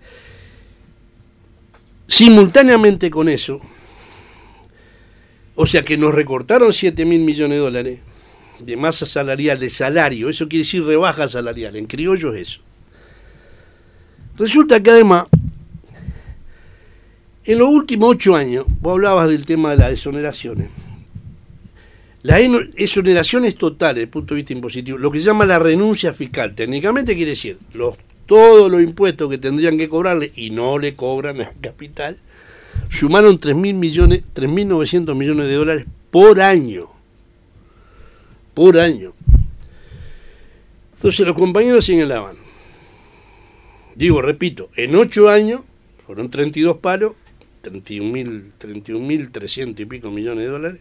Simultáneamente con eso, o sea que nos recortaron siete mil millones de dólares de masa salarial, de salario, eso quiere decir rebaja salarial, en criollo es eso. Resulta que además, en los últimos ocho años, vos hablabas del tema de las exoneraciones, las exoneraciones totales desde el punto de vista impositivo, lo que se llama la renuncia fiscal, técnicamente quiere decir los, todos los impuestos que tendrían que cobrarle y no le cobran al capital, sumaron tres mil millones, tres mil novecientos millones de dólares por año. Por año. Entonces los compañeros señalaban, digo, repito, en ocho años fueron treinta y dos palos, treinta y un mil trescientos y pico millones de dólares.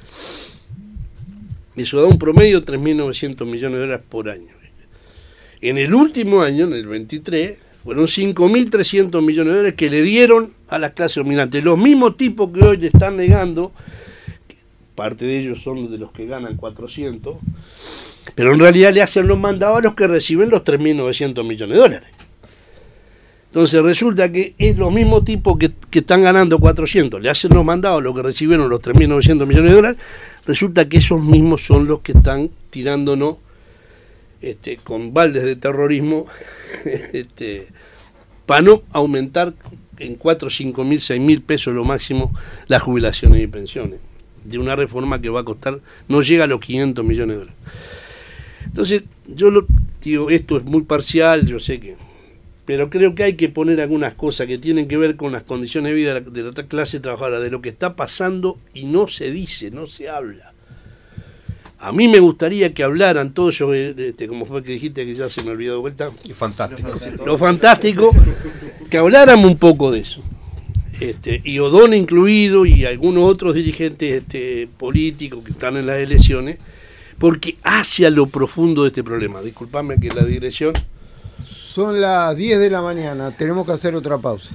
Eso da un promedio de tres mil novecientos millones de dólares por año. En el último año, en el veintitrés, fueron cinco mil trescientos millones de dólares que le dieron a las clases dominantes. Los mismos tipos que hoy le están negando, parte de ellos son de los que ganan cuatrocientos, pero en realidad le hacen los mandados a los que reciben los tres mil novecientos millones de dólares. Entonces resulta que es los mismos tipos que, que están ganando cuatrocientos, le hacen los mandados a los que recibieron los tres mil novecientos millones de dólares, resulta que esos mismos son los que están tirándonos este, con baldes de terrorismo este, para no aumentar en cuatro, cinco mil, seis mil pesos lo máximo las jubilaciones y pensiones, de una reforma que va a costar, no llega a los quinientos millones de dólares. Entonces, yo lo digo, esto es muy parcial, yo sé que, pero creo que hay que poner algunas cosas que tienen que ver con las condiciones de vida de la, de la clase trabajadora, de lo que está pasando y no se dice, no se habla. A mí me gustaría que hablaran todos ellos, este, como fue que dijiste que ya se me olvidó de vuelta. Fantástico. Lo fantástico, que habláramos un poco de eso. Este, y O'Donnell incluido y algunos otros dirigentes este, políticos que están en las elecciones, porque hacia lo profundo de este problema. Disculpame que la digresión. Son las diez de la mañana, tenemos que hacer otra pausa.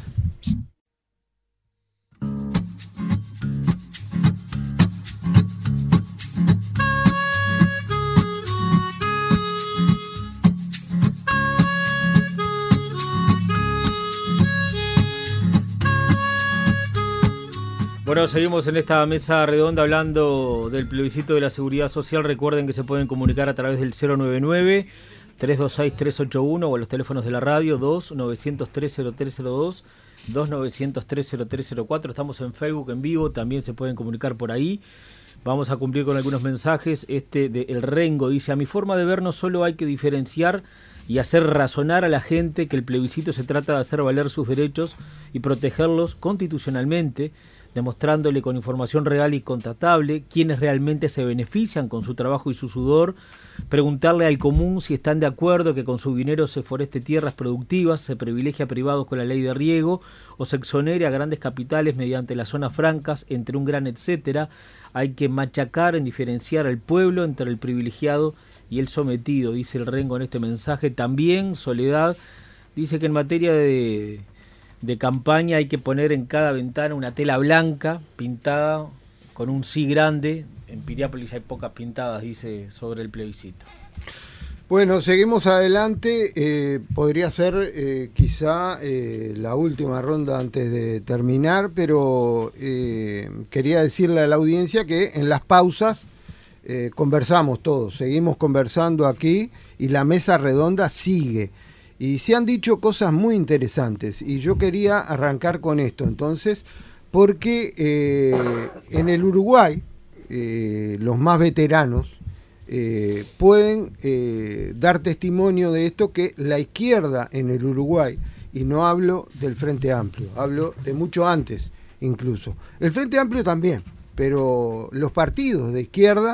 Bueno, seguimos en esta mesa redonda hablando del plebiscito de la seguridad social. Recuerden que se pueden comunicar a través del cero noventa y nueve, tres dos seis, tres ocho uno o a los teléfonos de la radio dos novecientos tres cero tres cero dos, dos novecientos tres cero tres cero cuatro. Estamos en Facebook en vivo, también se pueden comunicar por ahí. Vamos a cumplir con algunos mensajes. Este de El Rengo dice: a mi forma de ver no solo hay que diferenciar y hacer razonar a la gente que el plebiscito se trata de hacer valer sus derechos y protegerlos constitucionalmente, demostrándole con información real y contrastable quiénes realmente se benefician con su trabajo y su sudor, preguntarle al común si están de acuerdo que con su dinero se foreste tierras productivas, se privilegie a privados con la ley de riego o se exonere a grandes capitales mediante las zonas francas, entre un gran etcétera. Hay que machacar en diferenciar al pueblo entre el privilegiado y el sometido, dice El Rengo en este mensaje. También Soledad dice que en materia de, de campaña hay que poner en cada ventana una tela blanca pintada con un sí grande. En Piriápolis hay pocas pintadas, dice, sobre el plebiscito. Bueno, seguimos adelante. Eh, podría ser eh, quizá eh, la última ronda antes de terminar, pero eh, quería decirle a la audiencia que en las pausas eh, conversamos todos, seguimos conversando aquí y la mesa redonda sigue. Y se han dicho cosas muy interesantes y yo quería arrancar con esto entonces, porque eh, en el Uruguay eh, los más veteranos Eh, pueden eh, dar testimonio de esto, que la izquierda en el Uruguay, y no hablo del Frente Amplio, hablo de mucho antes incluso, el Frente Amplio también, pero los partidos de izquierda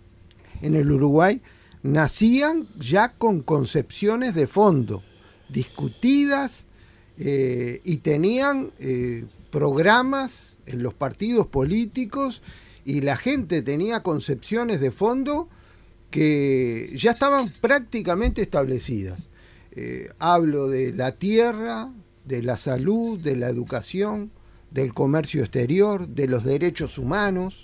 en el Uruguay nacían ya con concepciones de fondo, discutidas eh, y tenían eh, programas en los partidos políticos y la gente tenía concepciones de fondo que ya estaban prácticamente establecidas. Eh, hablo de la tierra, de la salud, de la educación, del comercio exterior, de los derechos humanos.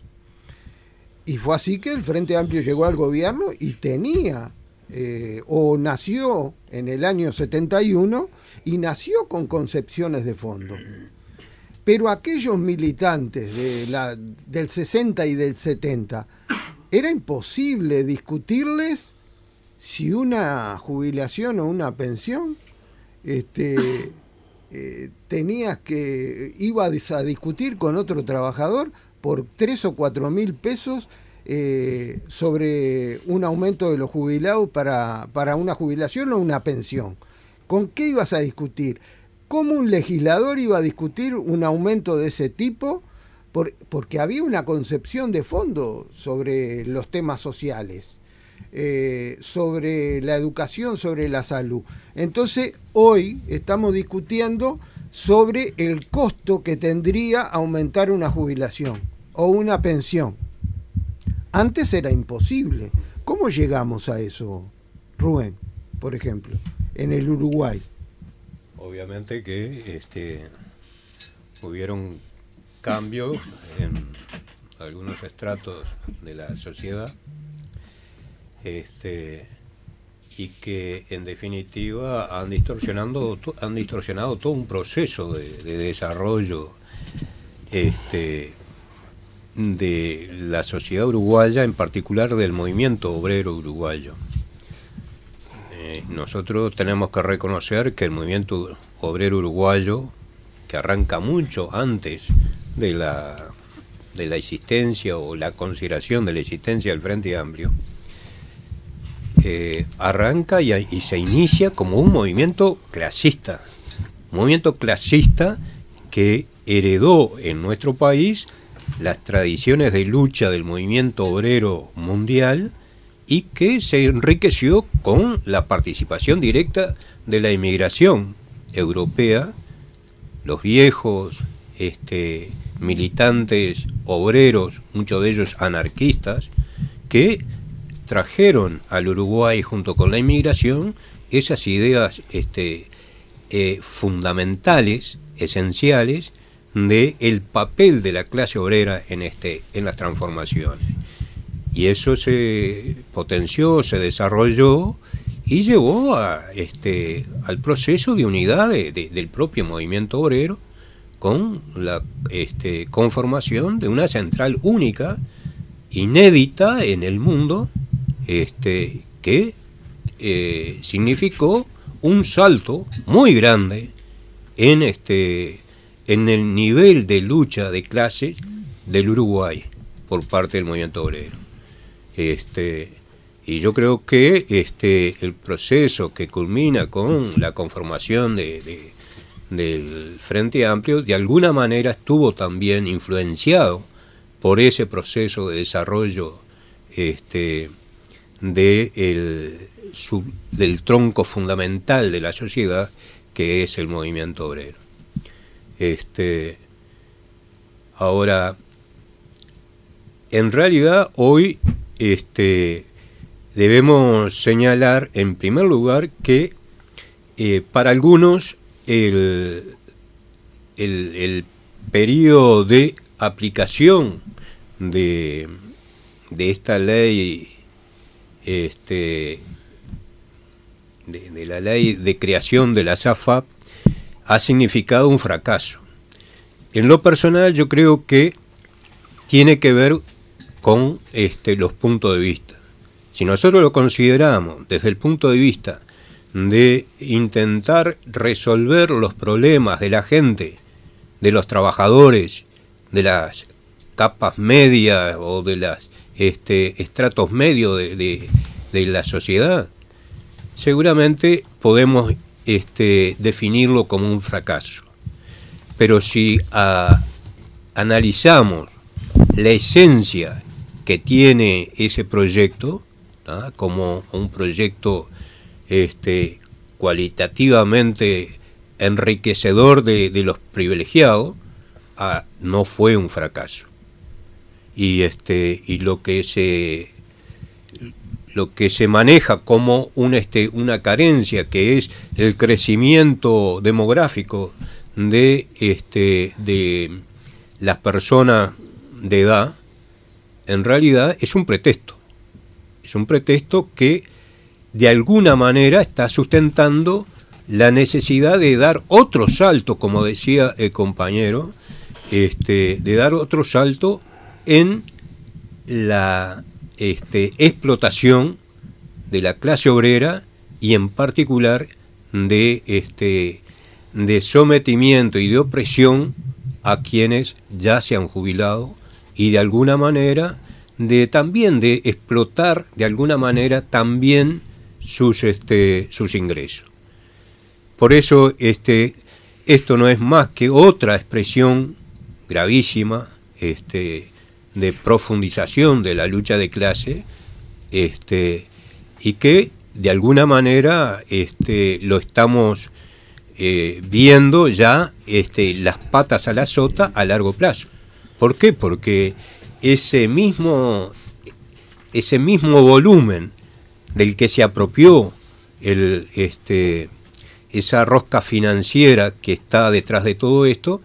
Y fue así que el Frente Amplio llegó al gobierno y tenía, eh, o nació en el año setenta y uno, y nació con concepciones de fondo. Pero aquellos militantes de la, del sesenta y del setenta, era imposible discutirles si una jubilación o una pensión este, eh, tenías que, ibas a discutir con otro trabajador por tres o cuatro mil pesos eh, sobre un aumento de los jubilados para, para una jubilación o una pensión. ¿Con qué ibas a discutir? ¿Cómo un legislador iba a discutir un aumento de ese tipo? Por, porque había una concepción de fondo sobre los temas sociales, eh, sobre la educación, sobre la salud. Entonces, hoy estamos discutiendo sobre el costo que tendría aumentar una jubilación o una pensión. Antes era imposible. ¿Cómo llegamos a eso, Rubén, por ejemplo, en el Uruguay? Obviamente que este, hubieron cambios en algunos estratos de la sociedad, este, y que en definitiva han distorsionado, han distorsionado todo un proceso de, de desarrollo este, de la sociedad uruguaya, en particular del movimiento obrero uruguayo. Eh, nosotros tenemos que reconocer que el movimiento obrero uruguayo, que arranca mucho antes de la, de la existencia o la consideración de la existencia del Frente Amplio, eh, arranca y, y se inicia como un movimiento clasista, un movimiento clasista que heredó en nuestro país las tradiciones de lucha del movimiento obrero mundial y que se enriqueció con la participación directa de la inmigración europea, los viejos este, militantes obreros, muchos de ellos anarquistas, que trajeron al Uruguay junto con la inmigración esas ideas este, eh, fundamentales, esenciales, de el papel de la clase obrera en, este, en las transformaciones. Y eso se potenció, se desarrolló y llevó a, este, al proceso de unidad de, de, del propio movimiento obrero, con la este, conformación de una central única, inédita en el mundo, este, que eh, significó un salto muy grande en, este, en el nivel de lucha de clases del Uruguay por parte del movimiento obrero. Este, y yo creo que este, el proceso que culmina con la conformación de, de, del Frente Amplio de alguna manera estuvo también influenciado por ese proceso de desarrollo este, de el, su, del tronco fundamental de la sociedad, que es el movimiento obrero. Este, ahora, en realidad hoy este, debemos señalar en primer lugar que eh, para algunos el, el, el periodo de aplicación de, de esta ley, este, de, de la ley de creación de la S A F A P, ha significado un fracaso. En lo personal yo creo que tiene que ver con este, los puntos de vista. Si nosotros lo consideramos desde el punto de vista de intentar resolver los problemas de la gente, de los trabajadores, de las capas medias o de los este, estratos medios de, de, de la sociedad, seguramente podemos este, definirlo como un fracaso. Pero si a, analizamos la esencia que tiene ese proyecto, ¿tá? Como un proyecto este, cualitativamente enriquecedor de, de los privilegiados, ah, no fue un fracaso. Y este y lo que se lo que se maneja como un, este, una carencia, que es el crecimiento demográfico de este de las personas de edad, en realidad es un pretexto. Es un pretexto que de alguna manera está sustentando la necesidad de dar otro salto, como decía el compañero, este, de dar otro salto en la este, explotación de la clase obrera y en particular de, este, de sometimiento y de opresión a quienes ya se han jubilado y de alguna manera de también de explotar de alguna manera también sus, este, sus ingresos. Por eso este, esto no es más que otra expresión gravísima este, de profundización de la lucha de clase este, y que de alguna manera este, lo estamos eh, viendo ya este, las patas a la sota a largo plazo. ¿Por qué? Porque ese mismo, ese mismo volumen del que se apropió el, este, esa rosca financiera que está detrás de todo esto,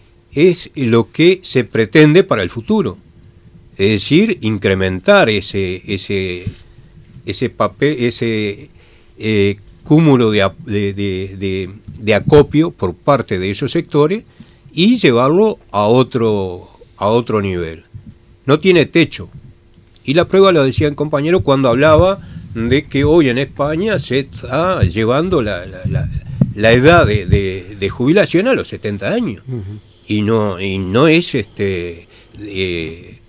es lo que se pretende para el futuro. Es decir, incrementar ese, ese, ese papel, ese eh, cúmulo de, de, de, de acopio por parte de esos sectores y llevarlo a otro, a otro nivel. No tiene techo. Y la prueba lo decía el compañero cuando hablaba de que hoy en España se está llevando la, la, la, la edad de, de, de jubilación a los setenta años. Uh-huh. Y no, y no es este eh,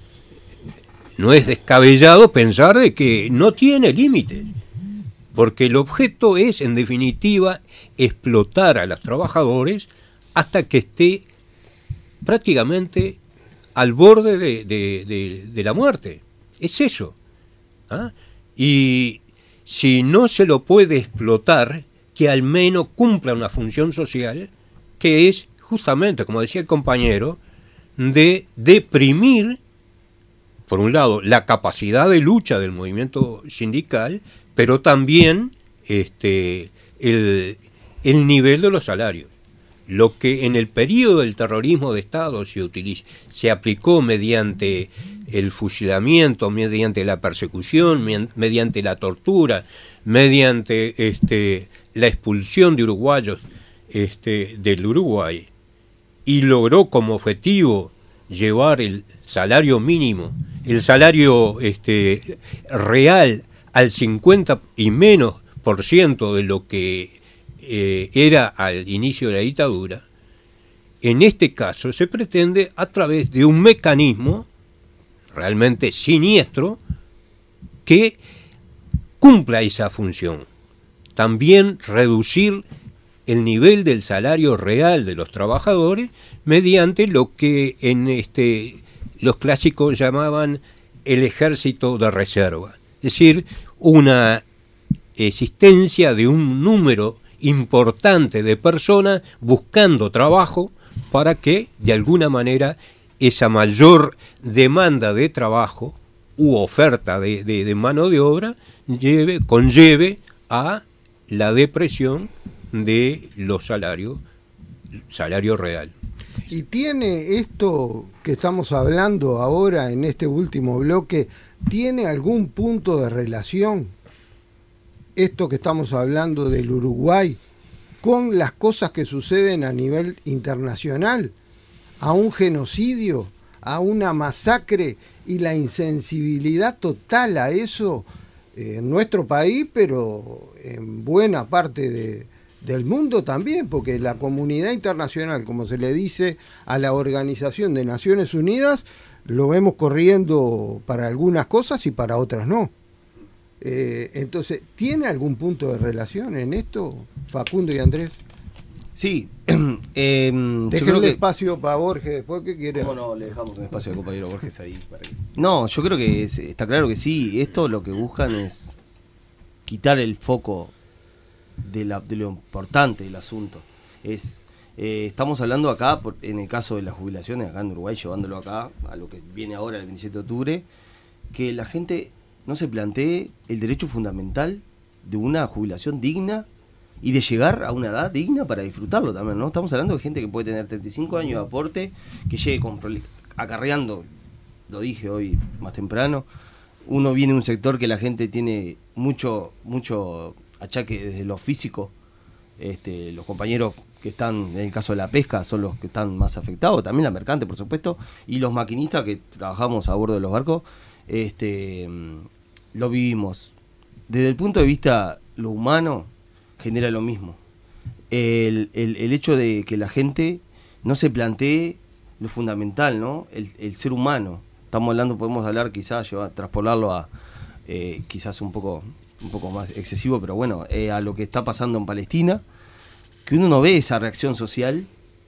no es descabellado pensar de que no tiene límites, porque el objeto es, en definitiva, explotar a los trabajadores hasta que esté prácticamente al borde de, de, de, de la muerte. Es eso. ¿Ah? Y si no se lo puede explotar, que al menos cumpla una función social, que es justamente, como decía el compañero, de deprimir, por un lado, la capacidad de lucha del movimiento sindical, pero también este, el, el nivel de los salarios. Lo que en el periodo del terrorismo de Estado se utilizó, se aplicó mediante el fusilamiento, mediante la persecución, mediante la tortura, mediante este, la expulsión de uruguayos este, del Uruguay, y logró como objetivo llevar el salario mínimo, el salario este, real al cincuenta y menos por ciento de lo que eh, era al inicio de la dictadura, en este caso se pretende a través de un mecanismo realmente siniestro que cumpla esa función. También reducir el nivel del salario real de los trabajadores mediante lo que en este los clásicos llamaban el ejército de reserva, es decir, una existencia de un número importante de personas buscando trabajo para que de alguna manera esa mayor demanda de trabajo u oferta de, de, de mano de obra lleve, conlleve a la depresión de los salarios, salario real. ¿Y tiene esto que estamos hablando ahora en este último bloque, tiene algún punto de relación, esto que estamos hablando del Uruguay, con las cosas que suceden a nivel internacional, a un genocidio, a una masacre y la insensibilidad total a eso eh, en nuestro país, pero en buena parte de, del mundo también, porque la comunidad internacional, como se le dice a la Organización de Naciones Unidas, lo vemos corriendo para algunas cosas y para otras no. Eh, entonces, ¿tiene algún punto de relación en esto, Facundo y Andrés? Sí. eh, Déjenle que... espacio para Borges después, ¿qué quiere? No, no, le dejamos un espacio al compañero Borges ahí. Para que... No, yo creo que es, está claro que sí. Esto lo que buscan es quitar el foco de, la, de lo importante del asunto. Es eh, estamos hablando acá, por, en el caso de las jubilaciones, acá en Uruguay, llevándolo acá a lo que viene ahora el veintisiete de octubre, que la gente no se plantee el derecho fundamental de una jubilación digna y de llegar a una edad digna para disfrutarlo también, ¿no? Estamos hablando de gente que puede tener treinta y cinco años de aporte, que llegue con, acarreando, lo dije hoy más temprano, uno viene de un sector que la gente tiene mucho mucho achaque desde lo físico, este, los compañeros que están, en el caso de la pesca, son los que están más afectados, también la mercante, por supuesto, y los maquinistas que trabajamos a bordo de los barcos, este, lo vivimos. Desde el punto de vista lo humano, genera lo mismo. El, el, el hecho de que la gente no se plantee lo fundamental, ¿no? El, el ser humano. Estamos hablando, podemos hablar quizás, llevar, traspolarlo a eh, quizás un poco, un poco más excesivo, pero bueno, eh, a lo que está pasando en Palestina, que uno no ve esa reacción social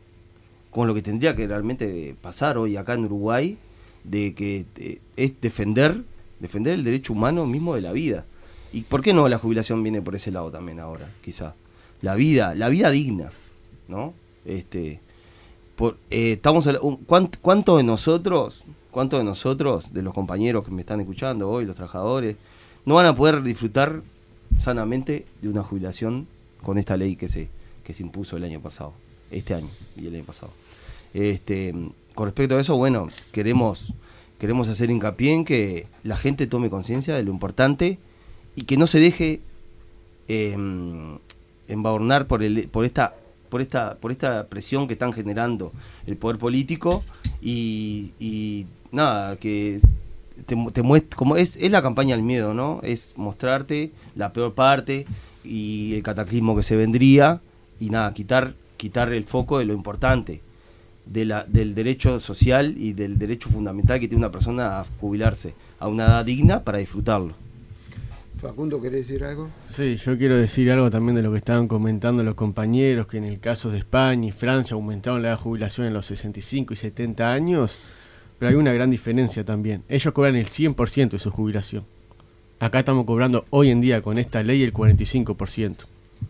con lo que tendría que realmente pasar hoy acá en Uruguay, de que eh, es defender, defender el derecho humano mismo de la vida. ¿Y por qué no la jubilación viene por ese lado también ahora, quizá? La vida, la vida digna, ¿no? Este, por, eh, estamos ¿cuánto, cuánto de nosotros, cuánto de nosotros, de los compañeros que me están escuchando hoy, los trabajadores, no van a poder disfrutar sanamente de una jubilación con esta ley que se, que se impuso el año pasado, este año y el año pasado? Este, con respecto a eso, bueno, queremos, queremos hacer hincapié en que la gente tome conciencia de lo importante y que no se deje eh, embadurnar por el por esta por esta por esta presión que están generando el poder político y, y nada, que te, te muestre, como es es la campaña del miedo, ¿no? Es mostrarte la peor parte y el cataclismo que se vendría y nada, quitar quitar el foco de lo importante, de la, del derecho social y del derecho fundamental que tiene una persona a jubilarse a una edad digna para disfrutarlo. Facundo, ¿querés decir algo? Sí, yo quiero decir algo también de lo que estaban comentando los compañeros, que en el caso de España y Francia aumentaron la edad de jubilación en los sesenta y cinco y setenta años, pero hay una gran diferencia también. Ellos cobran el cien por ciento de su jubilación. Acá estamos cobrando hoy en día con esta ley el cuarenta y cinco por ciento.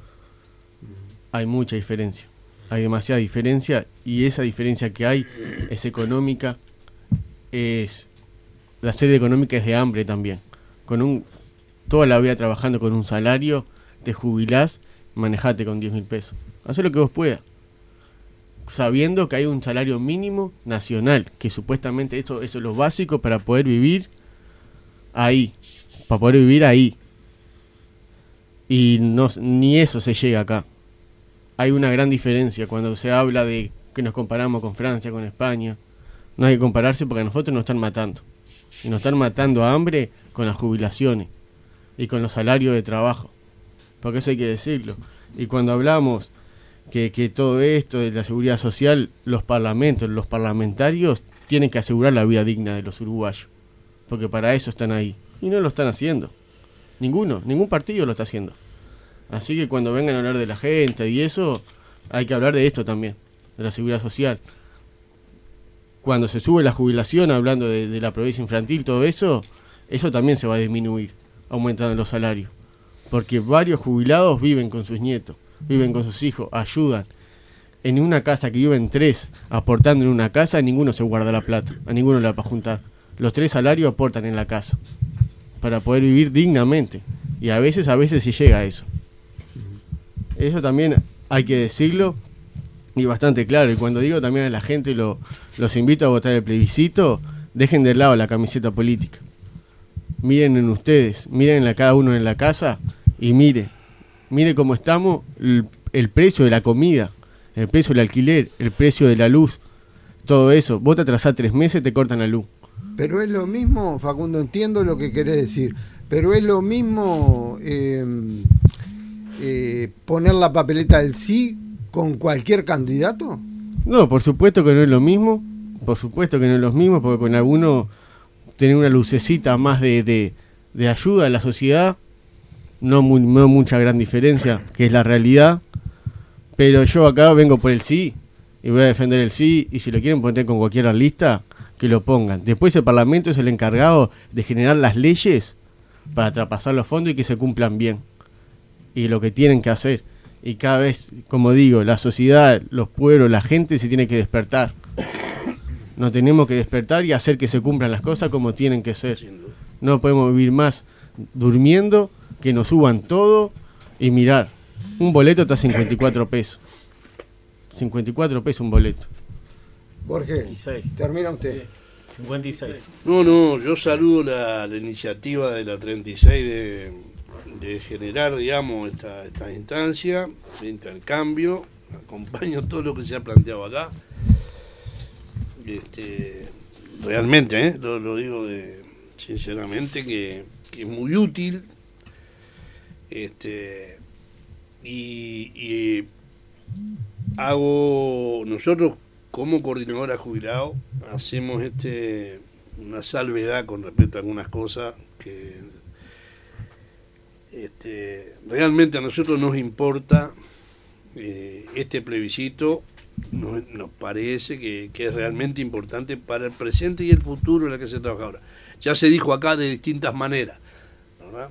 Hay mucha diferencia, hay demasiada diferencia, y esa diferencia que hay es económica, es la sede económica es de hambre también. Con un toda la vida trabajando con un salario, te jubilás, manejate con diez mil pesos. Hacé lo que vos puedas, sabiendo que hay un salario mínimo nacional, que supuestamente eso, eso es lo básico para poder vivir ahí, para poder vivir ahí. Y no, ni eso se llega acá. Hay una gran diferencia cuando se habla de que nos comparamos con Francia, con España. No hay que compararse porque a nosotros nos están matando. Y nos están matando a hambre con las jubilaciones y con los salarios de trabajo. Porque eso hay que decirlo. Y cuando hablamos que, que todo esto de la seguridad social, los parlamentos, los parlamentarios tienen que asegurar la vida digna de los uruguayos. Porque para eso están ahí. Y no lo están haciendo. Ninguno, ningún partido lo está haciendo. Así que cuando vengan a hablar de la gente y eso, hay que hablar de esto también, de la seguridad social. Cuando se sube la jubilación, hablando de, de la pobreza infantil, todo eso, eso también se va a disminuir, aumentando los salarios. Porque varios jubilados viven con sus nietos, viven con sus hijos, ayudan. En una casa que viven tres, aportando en una casa, ninguno se guarda la plata, a ninguno le va para juntar. Los tres salarios aportan en la casa, para poder vivir dignamente. Y a veces, a veces sí llega a eso. Eso también hay que decirlo, y bastante claro. Y cuando digo también a la gente, lo, los invito a votar el plebiscito, dejen de lado la camiseta política. Miren en ustedes, miren a cada uno en la casa y mire, mire cómo estamos, el, el precio de la comida, el precio del alquiler, el precio de la luz, todo eso. Vos te atrasás tres meses, te cortan la luz. Pero es lo mismo, Facundo, entiendo lo que querés decir, pero es lo mismo eh, eh, poner la papeleta del sí con cualquier candidato. No, por supuesto que no es lo mismo, por supuesto que no es lo mismo, porque con alguno tener una lucecita más de, de, de ayuda a la sociedad, no, muy, no mucha gran diferencia, que es la realidad. Pero yo acá vengo por el sí, y voy a defender el sí, y si lo quieren poner con cualquier lista, que lo pongan. Después el Parlamento es el encargado de generar las leyes para traspasar los fondos y que se cumplan bien. Y lo que tienen que hacer. Y cada vez, como digo, la sociedad, los pueblos, la gente se tiene que despertar. Nos tenemos que despertar y hacer que se cumplan las cosas como tienen que ser. No podemos vivir más durmiendo, que nos suban todo y mirar. Un boleto está a cincuenta y cuatro pesos. cincuenta y cuatro pesos un boleto. Borges, termina usted. cincuenta y seis. No, no, yo saludo la, la iniciativa de la treinta y seis de, de generar, digamos, esta, esta instancia de intercambio. Acompaño todo lo que se ha planteado acá. Este, realmente, ¿eh? lo, lo digo de, sinceramente, que, que es muy útil. Este, y, y hago, nosotros como coordinadora jubilado hacemos este una salvedad con respecto a algunas cosas que este, realmente a nosotros nos importa. Eh, este plebiscito nos, nos parece que, que es realmente importante para el presente y el futuro en la que se trabaja ahora. Ya se dijo acá de distintas maneras, ¿verdad?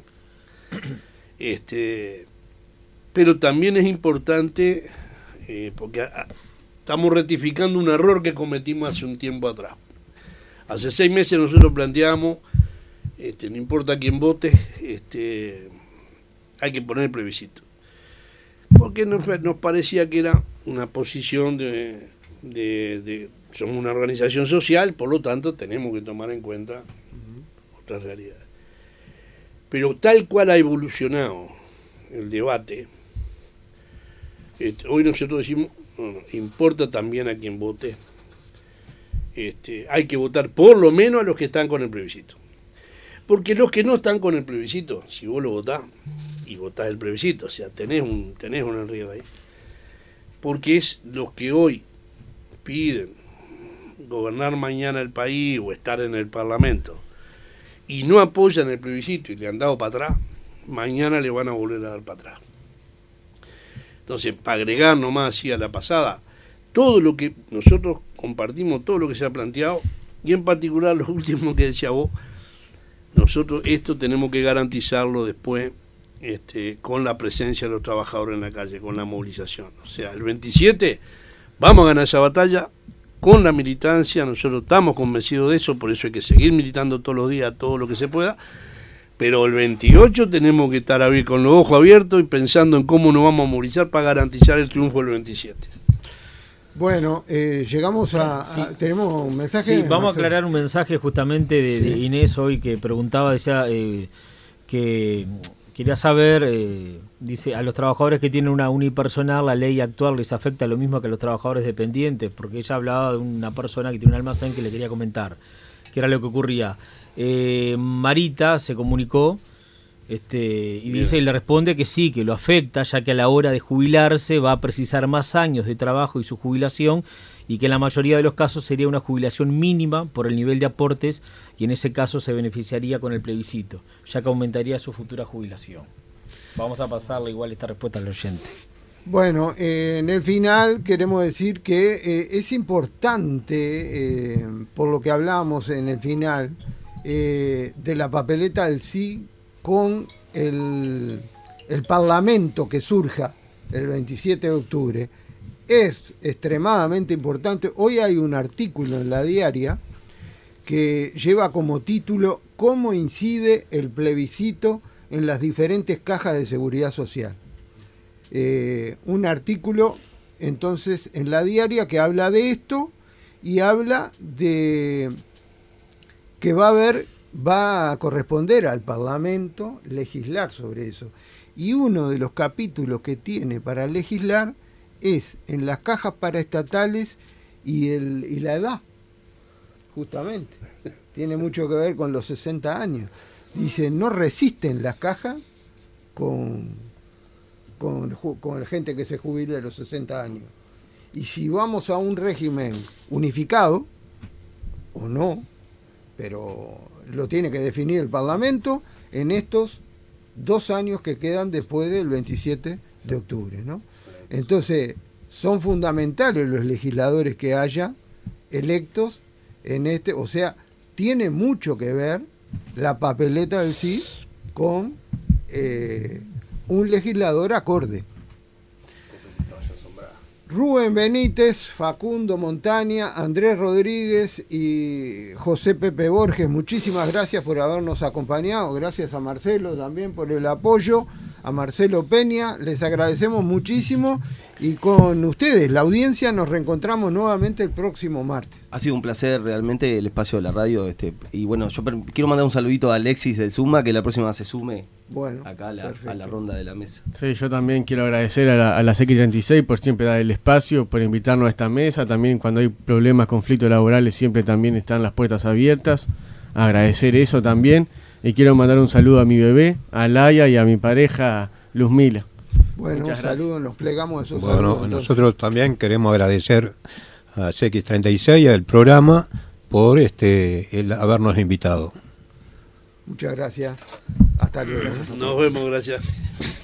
Este, pero también es importante eh, porque a, estamos rectificando un error que cometimos hace un tiempo atrás. Hace seis meses nosotros planteamos, este, no importa quién vote, este, hay que poner el plebiscito. Porque nos, nos parecía que era una posición de, de, de... Somos una organización social, por lo tanto tenemos que tomar en cuenta uh-huh. otras realidades. Pero tal cual ha evolucionado el debate, este, hoy nosotros decimos, no, no, importa también a quien vote. Este, hay que votar por lo menos a los que están con el plebiscito. Porque los que no están con el plebiscito, si vos lo votás, y votás el plebiscito, o sea, tenés un, tenés un enredo ahí. Porque es los que hoy piden gobernar mañana el país o estar en el Parlamento y no apoyan el plebiscito y le han dado para atrás, mañana le van a volver a dar para atrás. Entonces, para agregar nomás así a la pasada, todo lo que nosotros compartimos, todo lo que se ha planteado, y en particular lo último que decía vos, nosotros esto tenemos que garantizarlo después este, con la presencia de los trabajadores en la calle, con la movilización. O sea, el veintisiete vamos a ganar esa batalla con la militancia, nosotros estamos convencidos de eso, por eso hay que seguir militando todos los días, todo lo que se pueda. Pero el veintiocho tenemos que estar a ver con los ojos abiertos y pensando en cómo nos vamos a movilizar para garantizar el triunfo del veintisiete. Bueno, eh, llegamos a, sí. a... ¿Tenemos un mensaje? Sí, vamos Marcelo. a aclarar un mensaje justamente de, sí. de Inés hoy que preguntaba, decía eh, que, quería saber, eh, dice, a los trabajadores que tienen una unipersonal, la ley actual les afecta lo mismo que a los trabajadores dependientes, porque ella hablaba de una persona que tiene un almacén que le quería comentar, que era lo que ocurría. Eh, Marita se comunicó este, y Bien. dice y le responde que sí, que lo afecta, ya que a la hora de jubilarse va a precisar más años de trabajo y su jubilación, y que en la mayoría de los casos sería una jubilación mínima por el nivel de aportes, y en ese caso se beneficiaría con el plebiscito, ya que aumentaría su futura jubilación. Vamos a pasarle igual esta respuesta al oyente. Bueno, eh, en el final queremos decir que eh, es importante, eh, por lo que hablamos en el final, eh, de la papeleta del sí con el, el Parlamento que surja el veintisiete de octubre, es extremadamente importante. Hoy hay un artículo en La Diaria que lleva como título ¿Cómo incide el plebiscito en las diferentes cajas de seguridad social? Eh, un artículo entonces en La Diaria que habla de esto y habla de que va a haber, va a corresponder al Parlamento legislar sobre eso. Y uno de los capítulos que tiene para legislar es en las cajas paraestatales y, el, y la edad, justamente. Tiene mucho que ver con los sesenta años. Dice, no resisten las cajas con, con, con gente que se jubile a los sesenta años. Y si vamos a un régimen unificado, o no, pero lo tiene que definir el Parlamento en estos dos años que quedan después del veintisiete de octubre, ¿no? Entonces, son fundamentales los legisladores que haya electos en este, o sea, tiene mucho que ver la papeleta del sí con eh, un legislador acorde. Rubén Benítez, Facundo Montaña, Andrés Rodríguez y José Pepe Borges, muchísimas gracias por habernos acompañado, gracias a Marcelo también por el apoyo, a Marcelo Peña, les agradecemos muchísimo y con ustedes, la audiencia, nos reencontramos nuevamente el próximo martes. Ha sido un placer realmente el espacio de la radio, este y bueno, yo per- quiero mandar un saludito a Alexis del Zuma, que la próxima se sume bueno, acá a la, a la ronda de la mesa. Sí, yo también quiero agradecer a la, a la C X treinta y seis por siempre dar el espacio, por invitarnos a esta mesa, también cuando hay problemas, conflictos laborales, siempre también están las puertas abiertas, agradecer eso también, y quiero mandar un saludo a mi bebé, a Laia y a mi pareja Luzmila. Bueno, un saludo, nos plegamos esos bueno, saludos. Bueno, nosotros también queremos agradecer a C X treinta y seis y al programa por este el habernos invitado. Muchas gracias. Hasta luego. Nos vemos, gracias.